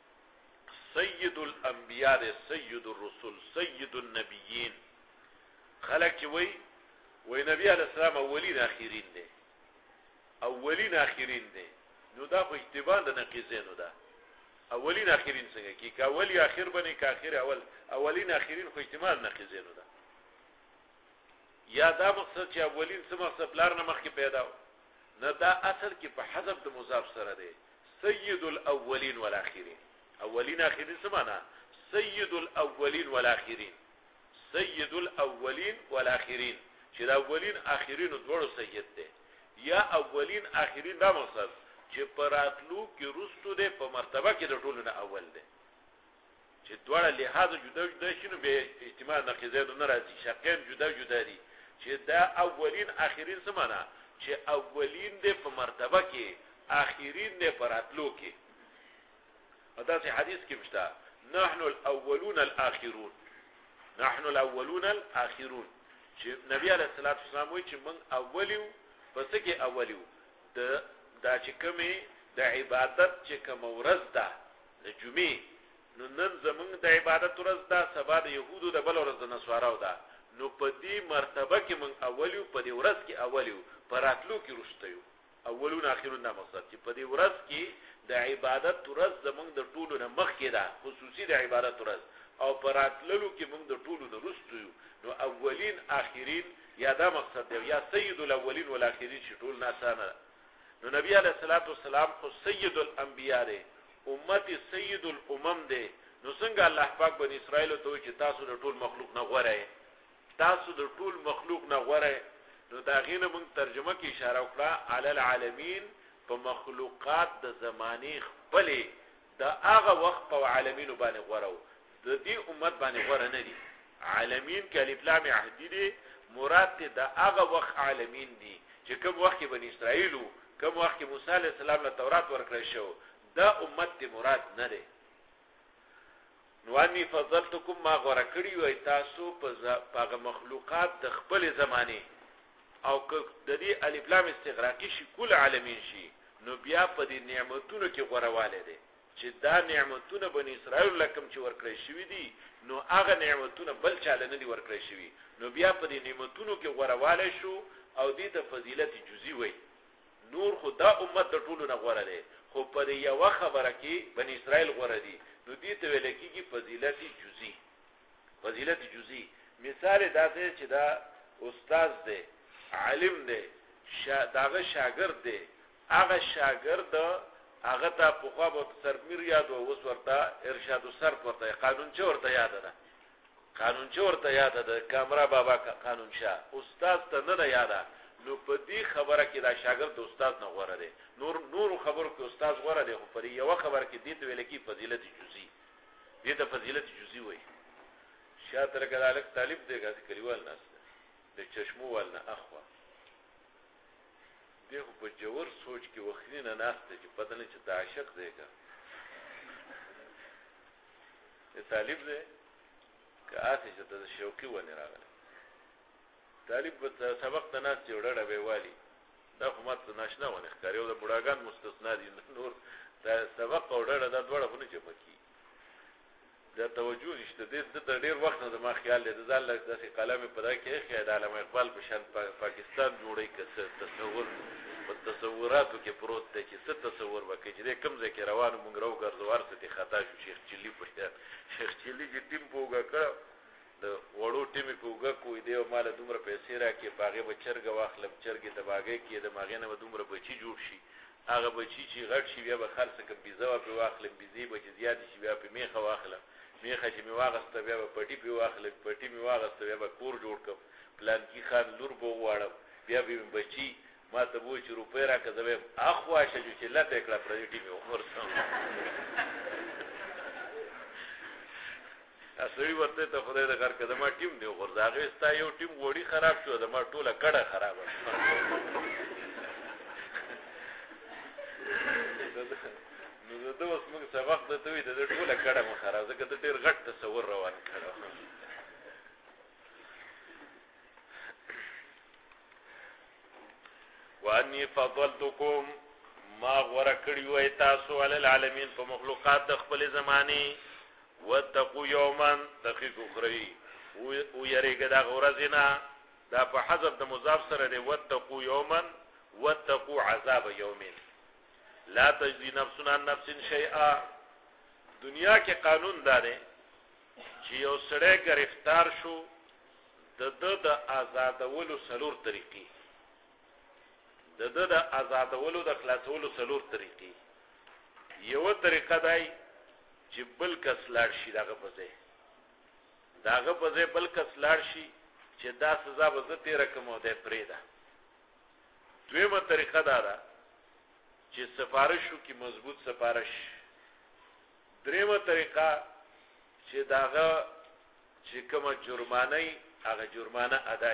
سید الانبیاء سید الرسل سید النبیین خلک چې وای نبی علیہ السلام اولین اخرین دي اولین اخرین دي نو دا خو اشتباه ده نقیزینو ده اولین اخرین څنګه کی که اولی اخر بنی که اخر اولین اخرین خو احتمال نقیزینو ده یا دا مقصد چې اولین څه مقصد لار نه مخکې پیدا نه دا اصل کې په حذف د مضاف سره دی سید الاولین والآخرین اولین اخرین څه معنا سید الاولین والآخرین سید الاولین والآخرین چې دا اولین اخرین دوړو سید دی یا اولین اخرین دا مقصد چې پراتلو کې رستو دی په مرتبه کې د ټولو نه اول دی چې دواړه لحاظ جدا جدا شنو به احتمال نقیزینو نه راځي شقین جدا جدا دي چې دا اولین اخرین څه معنا چې اولین دی په مرتبه کې اخرین دی پراتلو کې دا چې حدیث کې مشته نحن الاولون الاخرون نحن الاولون الاخرون چې نبی علیہ الصلوۃ والسلام وایي چې من اولیو پس کې اولیو دا چې کومه د عبادت چې کوم ورځ ده د جمعې نو نن زمونږ د عبادت ورځ ده سبا د يهودو د بل ورځ د نصاراو ده نو په دې مرتبه کې من اولیو په دې ورځ کې اولیو پراتلو کې رښتیو اولون اخرون نه مقصد چې په دې ورځ کې د عبادت ورځ زمونږ د ټولو نه مخکې ده خصوصي د عبادت ورځ او پراتللو کې موږ د ټولو نه رښتیو نو اولین اخرین یا دا مقصد دی یا سید الاولین والآخرین چې ټول ناسانه نو نبی علیہ الصلوۃ والسلام خو سید الانبیاء دی امت سید الامم دی نو څنګه الله پاک بنی اسرائیل ته چې تاسو د ټول مخلوق نه غوړی تاسو د ټول مخلوق نه غوړی نو دا غینه موږ ترجمه کې اشاره وکړه علی العالمین په مخلوقات د زمانه خپلې د هغه وخت په عالمینو باندې غوړو د دې امت باندې غوړ نه دي عالمین کې الف لام عهدی دی مراد د هغه وخت عالمین دي چې کوم وخت بنی اسرائیل کوم وخت موسی علیہ السلام له تورات ورکړی شو دا امت ته مراد نه دی نو انی فضلتکم ما غوړه کړی وای تاسو په مخلوقات د خپل زمانه او د دې الف لام استغراقی شي کل عالمین شي نو بیا په دې نعمتونو کې غوړواله دي چې دا نعمتونه بنی اسرائیل لکم چې ورکړی شوی دي نو هغه نعمتونه بل چاله نه دي ورکړی شوی نو بیا په دې نعمتونو کې غوړواله شو او دې ته فضیلت جزئی وای نور خدا امت د ټولو نه غوړه دي خو په یو خبره کې بنی اسرائیل غوړه دي نو دې ته ویل کېږي فضیلت جزئی فضیلت جزئی مثال دا دی چې دا استاد دی عالم دی داغه شاګرد دی هغه شاګرد هغه ته په خوا به سرمیر یاد او اوس ورته ارشاد الصرف ورته قانون چې ورته یاد ده قانون چې ورته یاد ده کامرا بابا قانون شاه استاد ته نه یاد نو په دې خبره کې دا شاګرد د استاد نه غوړه دی نور خبرو کې استاد غوړه دی خو په یو خبره کې دې ته ویل کې فضیلت جزئی دې ته فضیلت جزئی وایي شاته کذالک طالب دی غاځي کلیوال ناس د چشمو ولنه اخوا دغه په جوور سوچ کې وخینه ناشته چې پته نه چې د عاشق دیګه طالب دی که آسی چې د شوقي ونی راغله طالب په سبق د ناس جوړه به والی دا خو ماته ناشنا ونه ښکاري او د بډاګان مستثنا دي نور دا سبق او ډړه دا ډوړه خو نه جمع کی دا توجه نشته د ډیر وخت نه ما خیال دی ځل داسې قلم په دا کې خیال علامه اقبال په شان پاکستان جوړی کړه تصور په تصوراتو کې پروت دی چې څه تصور وکړي چې کوم ځای کې روان مونږ راو ګرځوار ستې خطا شو شیخ چلی په شیخ چلی چې ټیم پوګه کړ د وړو ټیم پوګه کوی دی او مال دومره پیسې راکې باغې به چرګ واخلم چرګې ته باغې کې د ماغې نه دومره بچی جوړ شي هغه بچی چې غټ شي بیا به خرڅ کم بيزا په واخلم بيزي به زیات شي بیا په میخه واخلم میخه چې می واغسته بیا په پټي په واخلم پټي می واغسته بیا به کور جوړ کم پلان کې خان لور بو واړم بیا به بچی ما ته وای چې روپې راکې زوی اخوا شجو چې لته کړه پرېټي می ورسم اسوي ورته ته خدای د کار کده ما ټیم دی ورځاغه ستا یو ټیم وړي خراب شو د ما ټوله کډه خراب نو زه اوس موږ سبق د توې د ټوله کډه مو خراب زه کده ډیر غټ تصور روان کړو وانی فضلتکم ما غوړه کړی وای تاسو علی العالمین په مخلوقات د خپل زمانه وتقوا یوما دقیق اخری او یریګه دا غورزینا دا په حذف د مضاف سره دی وتقو یوما وتقو عذاب یومین لا تجزی نفس عن نفس شیئا دنیا کې قانون داره چې یو سړی گرفتار شو د آزادولو سلور طریقې د آزادولو د خلاصولو سلور طریقې یو طریقه دی چې بل کس لاړ شي داغه په ځای بل کس لاړ شي چې دا سزا به زه تیره کوم او دی پرېږده دویمه طریقه دا ده چې سفارش وکړي مضبوط سفارش دریمه طریقه چې داغه چې کومه جرمانه هغه جرمانه ادا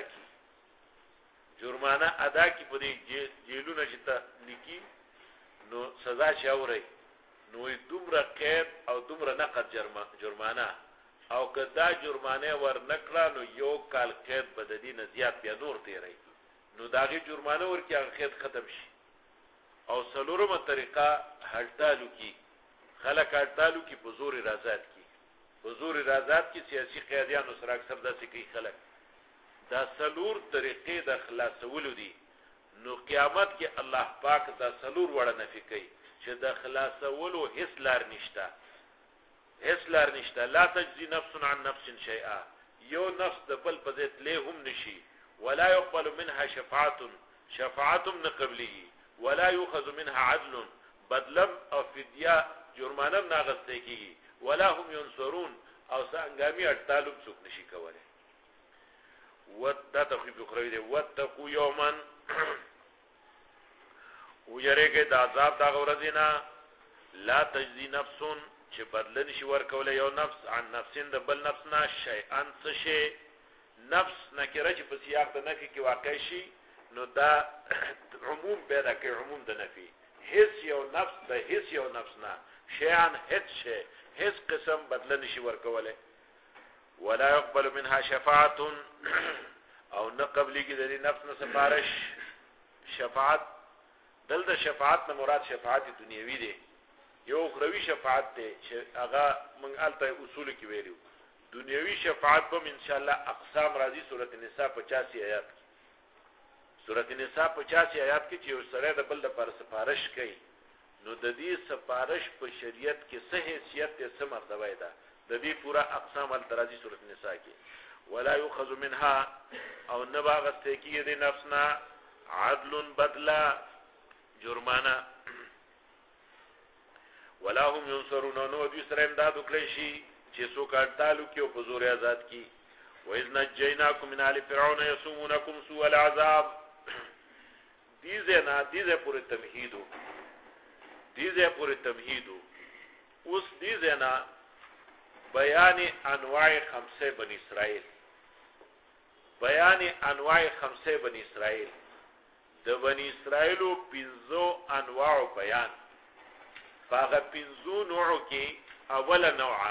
کی په دې جیلونه چې ته لیکي نو سزا چې اوري نو دومره قید او دومره نقد جرمانه او که دا جرمانه ور نکړه نو یو کال قید بددي نه زیات بیا نور تیری نو داغه جرمانه ورکی هغه قید ختم شي او سلورمه طریقه هړتالو کی خلک هړتالو کی په زور رازات کی سیاسي قیادیانو سره اکثر داسې کوي خلک دا سلور طریقې د خلاصولو دي نو قیامت کې الله پاک دا سلور وړه نفي کوي چې د خلاصولو هیڅ لار نشته لا تجزي نفس عن نفس شيئا یو نفس د بل په ذات له هم نشي ولا يقبل منها شفاعه من قبله ولا يؤخذ منها عدل بدلم او فدیه جرمانه ناغسته کیږي ولا هم ينصرون او سنگامي اټالوب څوک نشي کولای ودا تخفیف اخروی دی واتقوا یوما ويریګه د عذاب دا غورزینا لا تجزي نفس چې بدل نشي ورکول یو نفس عن نفسین د بل نفس نه شیئا څه شی نفس نکره چې په سیاق د نفي کې واقع شي نو دا عموم پیدا کوي عموم د نفي هیڅ یو نفس نه شیئا هیڅ قسم بدل نشي ورکول ولا يقبل منها شفاعه او نه قبلي کې د نفس نه سفارش شفاعت دلته شفاعت نه مراد شفاعت دنیوي دی یو اخروی شفاعت دی چې هغه موږ الته اصول کې ویلو دنیوي شفاعت په ان شاء الله اقسام راځي سورۃ النساء 85 آیات سورۃ النساء 85 آیات کې چې یو سره د بل لپاره سفارش کوي نو د دې سفارش په شریعت کې څه حیثیت څه مرتبه ده د دې پورا اقسام الترازی سورۃ النساء کې ولا يؤخذ منها او نباغسته کې د نفسنا عدل بدلا جرمانه ولا هم ينصرون نو دوی سره امداد وکړي شي چې څوک اړتالو کې او په زور آزاد کی وَإِذْ نَجَّيْنَاكُمْ مِنْ آلِ فِرْعَوْنَ يَسُومُونَكُمْ سُوءَ الْعَذَابِ دیزه پورې تمهید اوس دیزه نه بیان انواع خمسه بنی اسرائیل د بنی اسرائیلو پنځو انواع بیان فاغه پنځو نوعو کې اوله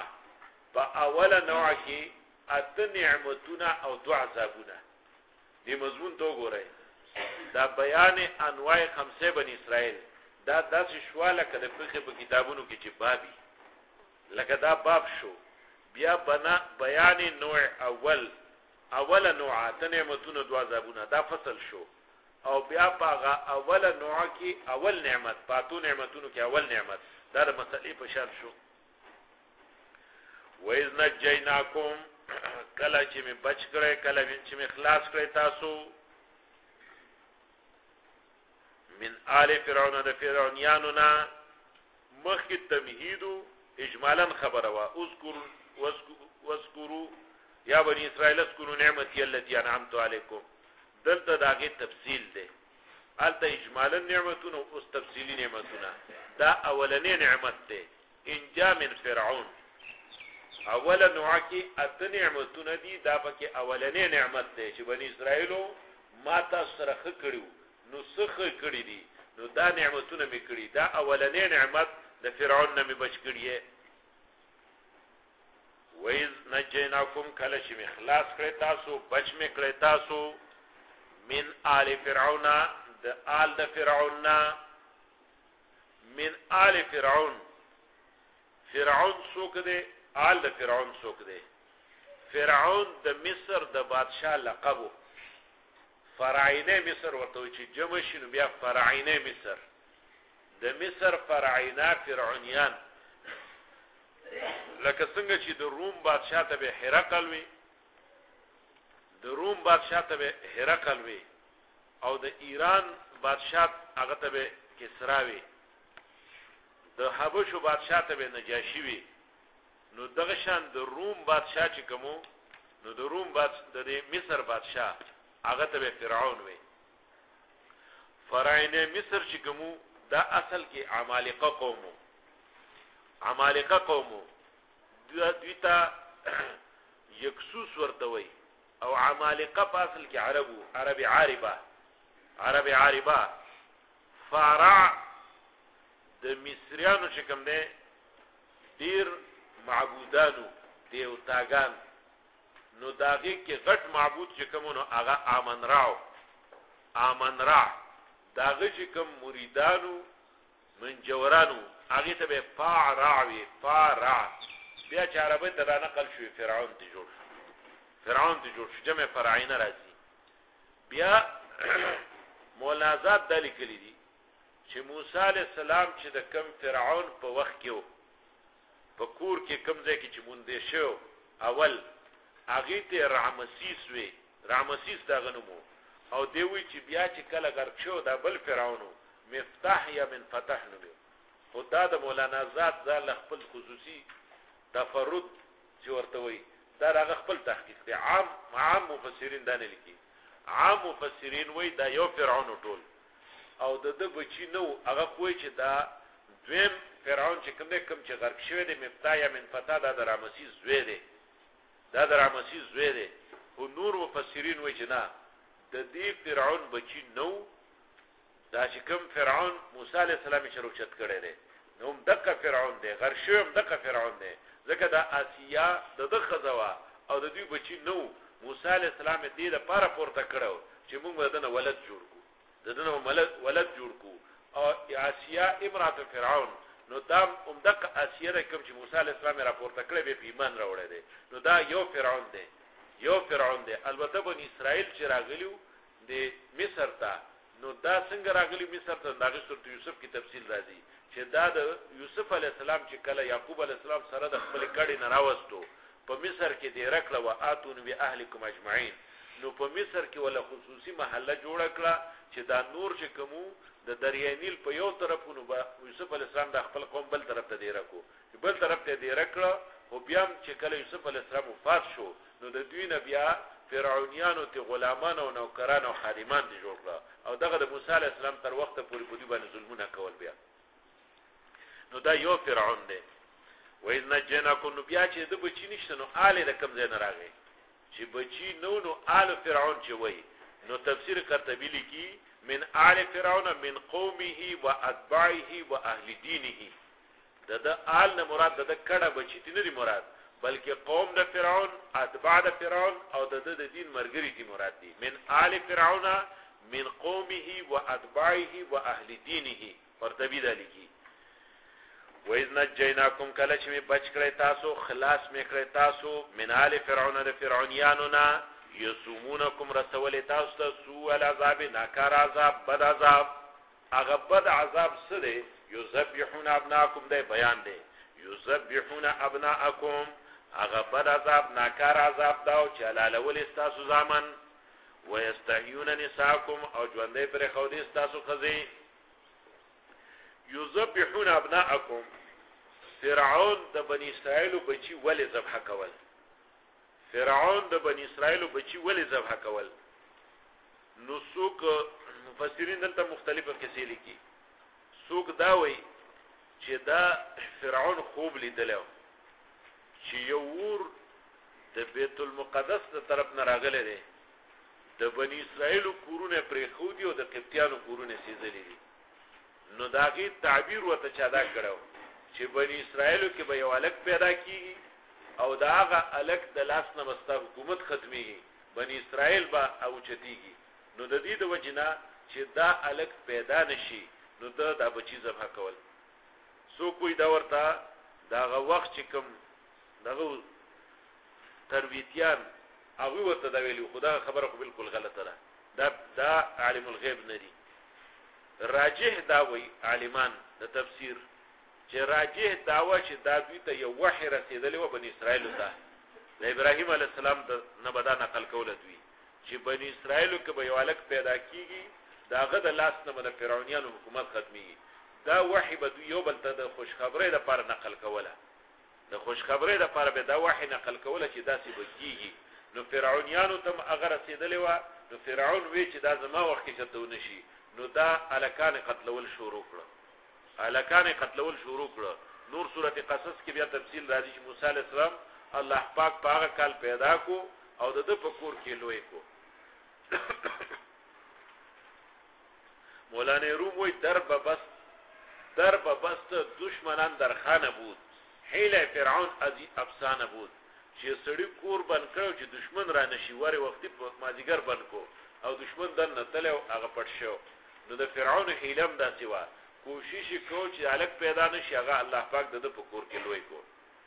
نوعه کې اته نعمتونه او دو عذابونه دې مضمون ته وګورئ دا بیان انواع خمسه بنی اسرائیل دا داسې شواله کده فقه په کتابونو کې چې بابي لکه دا باب شو بیا بنا بیان نوع اوله نوع اته نعمتونه دو عذابونه دا فصل شو او بیا پاغه اوله نوع کې اول نعمت پاتو نعمتونو کې اول نعمت دا د مسلې په شان شو وَإِذْ نَجَّيْنَاكُمْ کله چې می بچ کړې کله چې می خلاص کړې تاسو من آل فرعون د فرعونانو نه مخکې تمهید اجمالا خبره وا اذكروا یا بني اسرائیل اذكروا نعمتي التي انعمت عليكم دلته داغه تفصیل ده الته اجمالا نعمتونه او تفصیلی نعمتونه دا اولنې نعمت ده انجا من فرعون اوله نوع کې اته نعمتونه دي دا پکې اولنې نعمت ده چې بني اسرائیلو ما تاسو سره کړیو نو څخه کړی دي نو دا نعمتونه می کړی دا اولنې نعمت د فرعون نه می بچ کړی وَإِذْ نَجَّيْنَاكُمْ کله چې می خلاص کړی تاسو بچ می کړی تاسو من آل فرعون د آل د فرعون من آل فرعون څوک دی آل د فرعون څوک دی فرعون د مصر د بادشاه لقبو فرعینه مصر ورته چې جمع شنو بیا فرعینه مصر د مصر فرعینه فرعونیان لکه څنګه چې د روم بادشاه ته به هرقل وي د روم بادشاه ته به هرقل وي او د ایران بادشاه هغه ته به کسرا وي د حبشو بادشاه ته به نجاشي وي نو دغه شان د روم بادشاه چې کومو نو د روم بادشاه د مصر بادشاه هغه ته به فرعون وي فرعون مصر چې کومو دا اصل کې عمالقه قومو دوی ته یکسوس ورته وي او عمالقه په اصل کې عربي عاربه فرع د مصریانو چې کوم دي ډیر معبودانو دیوتاګان نو داغه کې غټ معبود چې کومو هغه آمن را داغه چې کوم مریدانو منجورانو هغه ته به فارع بیا چې عربی ته نقل شوی فرعون ته جوړ شو جمع فرعینه راځي بیا مولازات د لیکلي دي چې موسی علی السلام چې د کم فرعون په وخت کې په کور کې کم ځای کې چې مونږ شو اول هغه ته رامسیس دا غنمو او دی وی چې بیا چې کله غرق شو دا بل فرعونو مفتاح یا من فتح نو خدا د مولانا ذات ځل خپل خصوصي تفرد چې ورته وي دا هغه خپل تحقیق دی عام مفسرین دا نه لیکي عام مفسرین وای دا یو فرعون ټول او د بچی نو هغه کوی چې دا دویم فرعون چې کوم چې غرق شوی دی مفتاح یا من فتح دا د رامسیس زوی دی او نور مفسرین وای چې نه د دې فرعون بچی نو دا چې کوم فرعون موسی علیه السلام شروعت کړی دی نو دغه فرعون دی غرق شوی دغه فرعون دی ځکه دا آسیا د خزوا او د دوی بچی نو موسی علیه السلام دې لپاره پورته کړو چې موږ دنه ولد جوړ کو او آسیا امراه فرعون نو دا دغه آسیا د کوم چې موسی علیه السلام راپورته کړی به ایمان راوړی دی نو دا یو فرعون دی البته بنی اسرائیل چې راغلیو د مصر ته نو دا څنګه راغلی مصر ته دغه سورۃ یوسف کې تفصیل راځي چې دا د یوسف علی السلام چې کله یعقوب علی السلام سره د خپل کړي نه راوستو په مصر کې دی رکړه وا اتون بی اهلکم اجمعین نو په مصر کې ولا خصوصي محله جوړ کړه چې دا نور چې کومو د دریای نیل په یو طرفونو با یوسف علی السلام د خپل قوم بل طرف ته دی رکو بل طرف ته دی رکړه او بیا چې کله یوسف علی السلام وفات شو نو د دوی نه بیا فرعونیانو ته غلامان او نوکران او خادمان دي جوړ کړه او دغه د موسی علی السلام تر وخت پورې په دې باندې ظلمونه کول بیا نو دا یو فرعون دی وایز نجناکم نو بیا چې د بچی نشته نو آل د کم ځای نه راغی چې بچی نو آل فرعون چې وای نو تفسیر قرطبی لیکي من آل فرعون من قومه و اتباعه و اهل دینه د آل نه مراد د کډه بچی نه دی مراد بلکې قوم د فرعون اتباع د فرعون او د دین مرګري دي مراد دي من آل فرعون من قومه و اتباعه و اهل دینه قرطبی دا لیکي وَإِذْ نَجَّيْنَاكُمْ کله چې بچ کړی تاسو خلاص مې کړی تاسو من آل فرعون د فرعونیانو نه یسومونکم رسول تاسو ته سوء العذاب ناکار عذاب بد عذاب هغه بد عذاب سره یذبحون ابناکم د بیان دی یذبحون ابناکم هغه بد عذاب ناکار عذاب دا او چې حلالول تاسو ځامن ويستحيون نساءکم او ژوندې پر خو دې تاسو خزي یذبحون ابناءکم فرعون د بنی اسرائیل بچی ولې ذبح کول فرعون د بنی اسرائیل بچی ولې ذبح کول نو څوک مفسرین دلته مختلفه کیسې لیکي څوک دا وایي چې دا فرعون خوب لیدلو چې یو ور د بیت المقدس ته طرف نه راغلی دی د بنی اسرائیل کورونه پرې خو دی او د قبطیانو کورونه سیزلې دي نو داغي تعبیر وته چا دا کړو چې بنی اسرائیل کې به یو الک پیدا کیږي او داغه الک د لاس نه مست حکومت ختمي بنی اسرائیل با او چتیږي نو د دې د وجنه چې دا الک پیدا نشي نو دا بچی ذبح کول سو کوئی دا ورته داغه وخت چې کوم دغه ترویتیان هغه ورته دا ویلي خدا خبره خو بالکل غلطه ده دا عالم الغیب نه دي راجح دا وی عالمان د تفسیر چې راجح داوا چې دا دوی ته یو وحی رسیدلی و بنی اسرائیل ته د ابراهیم علی السلام د نبدا نقل کوله دوی چې بنی اسرائیل کې به یو الک پیدا کیږي داغه د لاس نه د فرعونانو حکومت ختمي دا وحی به دوی یو بل ته د خوشخبری لپاره نقل کوله د خوشخبری لپاره به دا وحی نقل کوله چې داسې بکیږي نو فرعونانو ته هغه رسیدلی و نو فرعون وی چې دا زما وخت کې چته ونشي نو دا الکان قتلول شروع کړه نور سورته قصص کې بیا تفصیل راځي چې موسی علی السلام الله پاک پاغه کال پیدا کو او د پکور کې لوی کو مولانا روم وی درب بست دشمنان در خانه بود حیله فرعون ازی افسانه بود چې سړی کور بند کړو چې دشمن را نشي وره وختي په مازیګر بند کو او دشمن دن نتل او هغه پټ شو نو د فرعون حیلم داسې و کوشش کو چې الک پیدا نشي هغه الله پاک د پکور کې لوی کو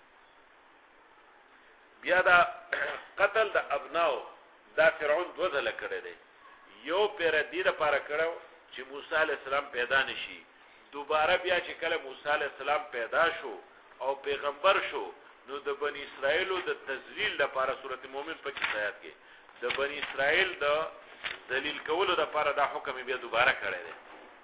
بیا دا قتل د ابناو دا فرعون دوه ځله کړی دی یو پیر دی لپاره کړو چې موسی علی السلام پیدا نشي دوباره بیا چې کله موسی علی السلام پیدا شو او پیغمبر شو نو د بنی اسرائیل د تذلیل لپاره سورته مومن په کې آیات کې د بنی اسرائیل د ذلیل کولو لپاره دا حکم بیا دوباره کړی دی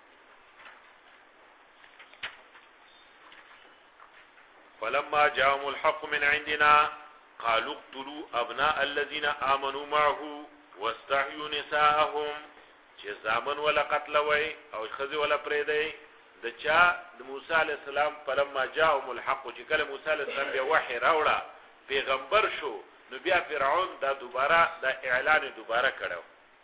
فلما جاءهم الحق من عندنا قالوا اقتلوا ابناء الذين امنوا معه واستحيوا نساءهم چې زامن ولا قتل وای او خزي ولا پریدي د چا د موسی علی السلام فلما جاءهم الحق چې کله موسی علی السلام بیا وحی راوړه پیغمبر شو نو بیا فرعون دا دوباره دا اعلان دوباره کړو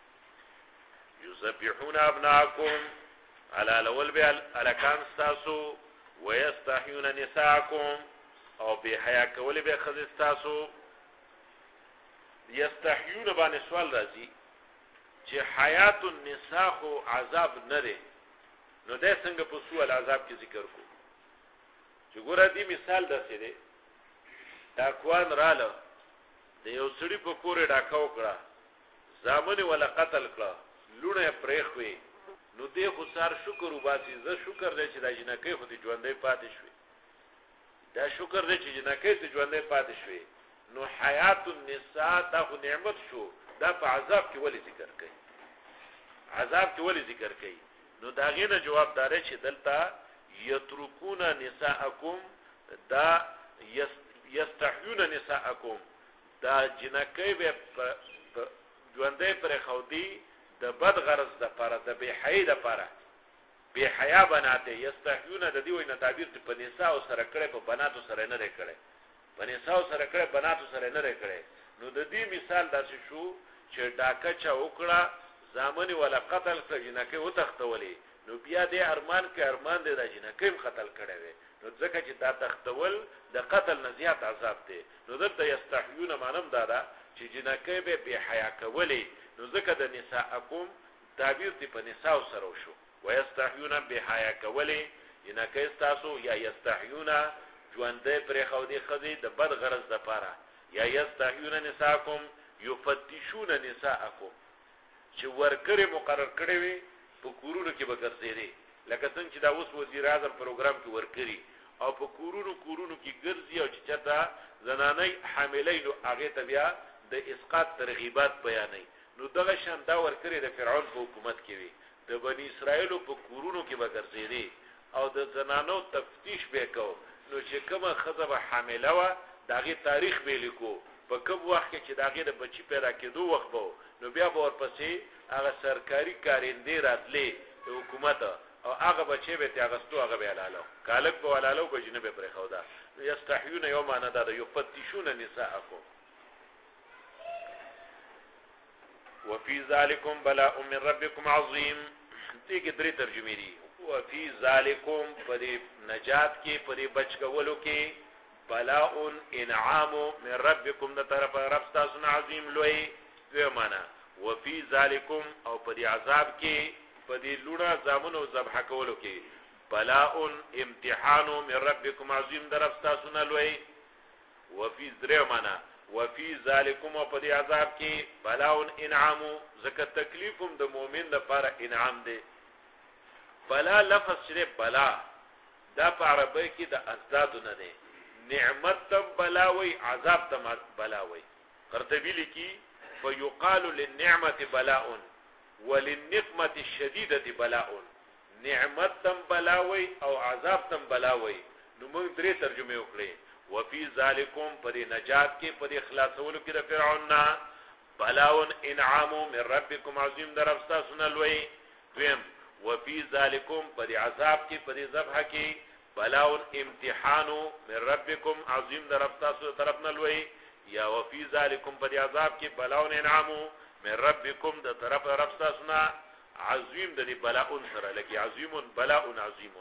یذبحون ابناءکم علی الاول بیا الکان استاسو ويستحيون نساءکم او به حیا کول به خزي استاسو یستحیون باندې سوال راځي چې حیات النساء خو عذاب نه دی نو دا څنګه په سوال عذاب کې ذکر کو چې ګوره دې مثال داسې دی دا کوان رااله د یو سړي په کور ډاکا وکړه زامن ولا قتل کړه لونه پرېخوي نو دې خو سار شکر وباسي زه شکر دې چې دا جنکه خو دې ژوندې پاتې شوې دا شکر دې چې جنکه دې ژوندې پاتې شوې نو حیات النساء دا خو نعمت شو دا په عذاب کې ولې ذکر کوي نو دا غینه جواب دار چې دلته یترکون نساءکم دا یستحیون نساءکم دا جنکه به ژوندې پر خودي د بد غرض د پاره د بے حیا د پاره بے حیا بناته یستحیون د دې وینه تعبیر په نساء سره کړي په بناتو سره نه کړي په نساء سره کړي بناتو سره نه کړي نو د دې مثال داسې شو چې ډاکه چا وکړه زامن ولا قتل کړي جنکه وتختولې نو بیا دې ارمان دې د جنکه قتل کړي وي نو ځکه چې دا تختول د قتل نه زیات عذاب دی نو دلته یستحیون معنی دا چې جنکه به بے حیا کولې نو ځکه د نساءکم تعبیر تی په نساء سره شو ويستحیون بحیا کولې جنکه تاسو یا یستحیون ژوندې پر خودي خزي د بد غرض د پاره یا یستحیون نساءکم یفتشون نساءکم چې ورکره مقرر کړی وي په کورونو کې به ګرځېدي لکه څنګه چې دا اوس وزیر اعظم پروګرام کې ورکري او په کورونو کې ګرځي او چې چاته زنانې حاملې نو هغه ته بیا د اسقاط ترغیبات بیانې نو دغه شان دا ورکري د فرعون په حکومت کې وي د بنی اسرائیل په کورونو کې به ګرځېدي او د زنانو تفتیش وکاو نو چې کومه خزه حامله و داغه تاریخ به لیکو په کوم وخت کې چې داغه د بچی پیدا کېدو وخت وو نو بیا به ورپسې هغه سرکاري کارندې راتلې د حکومت او هغه بچی به تاغستو هغه به لاله کالک به لاله به جنب پر خودا یستحیون یوم انا دا یفتشون نساءکم وفي ذلكم بلاء من ربكم عظيم دې کې درې ترجمې دي وفي ذلكم پدې نجات کې پدې بچ کولو کې بلاء انعام من ربكم د طرف رب تاسو عظیم لوی معنا وفي ذلكم او پدې عذاب کې پدې لوړه زامنو ذبح کولو کې بلاء امتحان من ربكم عظیم در رب تاسو لوی وفي ذره معنا وفي ذالکم په دې عذاب کې بلاء انعام زکه تکلیفم د مؤمن لپاره انعام دی بلا لفظ چې بلا دا په عربی کې د ازداد نه دی نعمت تم بلاوي عذاب تم بلاوي قرطبي لیکي فيقال للنعمه بلاء وللنقمه الشديده بلاء نعمت تم بلاوي او عذاب تم بلاوي نو موږ درې ترجمه وکړې وفي ذالکم پر نجات کې پر اخلاصولو کې د فرعون نه بلاء انعام من ربكم عظیم درفستا سنلوي دویم وفي ذالکم پر عذاب کې پر ذبح کې بلاء امتحان من ربكم عظیم درفستا سو طرف نلوي یا وفي ذالکم پر عذاب کې بلاء انعام من ربكم د طرف رفستا سنا عظیم د بلاء سره لکه عظیم بلاء عظیم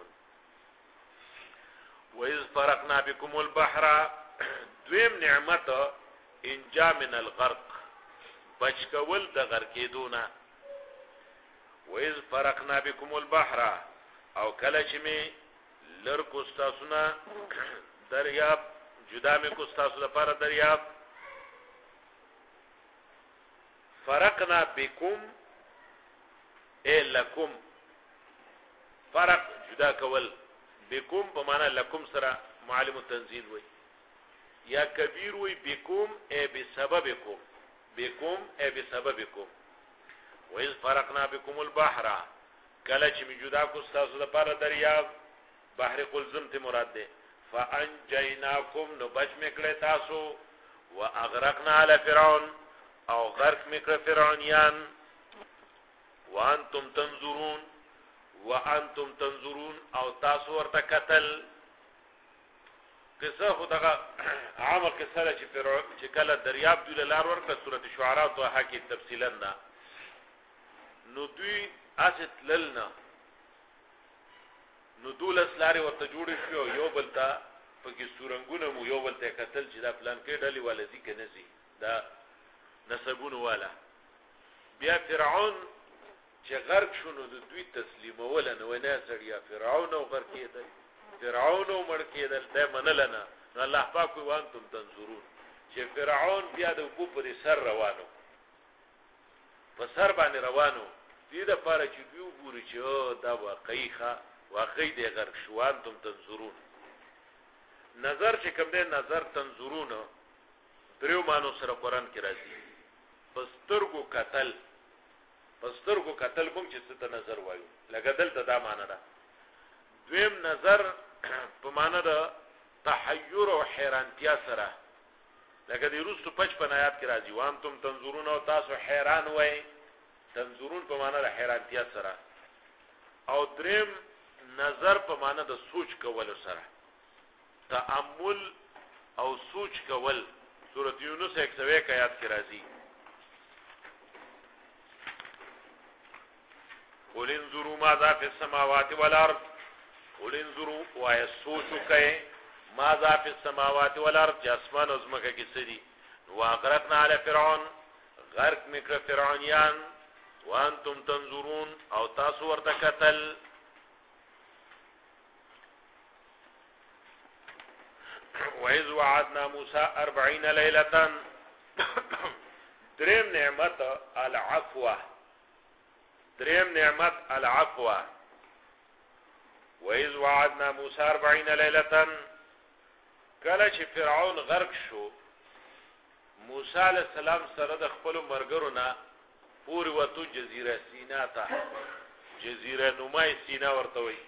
وَإِذْ فَرَقْنَا بِكُمُ الْبَحْرَ دویم نعمت انجا من الغرق بچکول د غرقیدونه وَإِذْ فَرَقْنَا بِكُمُ الْبَحْرَ او کله چې می لر کو تاسونا دریاب جدا می کو تاسو لپاره دریاب فرقنا بكم اے لکم فرق جدا کول بكم بمعنى لكم سرا معلم التنزيل وي يا كبير وي بكم اي بسببكم بكم اي بسببكم وإذ فرقنا بكم البحر کله چې موجودا کو تاسو لپاره دریاب بحر قلزم ته مراد ده فانجيناكم نو بچ میکړه تاسو واغرقنا على فرعون او غرق میکړه فرعونیان وانتم تنظرون او تاسو ورته قتل قصه خدغه عامه قصه چې فرعون چې کله دریاب دوی لار ورکړه سورته شعراء ته حکي تفصیلا نه نو دوی اسد للنا نو دولس لاري ورته جوړ شو یو بلتا پکې سورنګونه مو یو بلته قتل چې دا پلان کې ډلې والدي کې نزي دا نسبونه والا بیا فرعون چې غرق شونو د دوی تسلیمول نه نه سړیا فرعون او غرق کېدل فرعون او مړ کېدل دا منلنه نو الله پاک وانتم تنظرون چې فرعون بیا د وګ پر سر روانو په سر باندې روانو دې د پاره چې دیو ګوري چې دا واقعي دی غرق شو وانتم تنظرون نظر چې کوم دی نظر تنظرون دریو مانو سره قران کې راځي پسترګو قتل کوم چې ست نظر وایو لګدل ته دا معنا ده دویم نظر په معنا ده تحیر او حیرانتیا سره لکه د روسو 55 آیات کې راځي وانتم تنظرون او تاسو حیران وای تنظرون په معنا ده حیرانتیا سره او دریم نظر په معنا ده سوچ کول سره تأمل او سوچ کول سورۃ یونس 101 آیات کې راځي قل انظروا ماذا في السماوات والارض قل انظروا ويسوچوا كاي ماذا في السماوات والارض جسمان ازمکه کې سړي واغرقنا على فرعون غرق میکړه فرعونیان وانتم تنظرون او تاسو ورته قتل وإذ وعدنا موسى 40 ليلة دریم نعمت العفو وإذ وعدنا موسى 40 ليلة کله چې فرعون غرق شو موسی علیہ السلام سره د خپل مرګرو نه پوری وته جزیره سینا ته جزیره نمای سینا ورته وي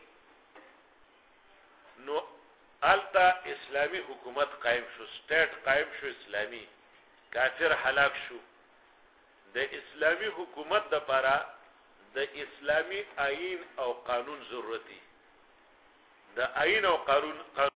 نو التا اسلامی حکومت قائم شو سٹیٹ قائم شو اسلامی کافر هلاک شو د اسلامی حکومت د لپاره د اسلامی آئین او قانون ضرورتي د آئین او قانون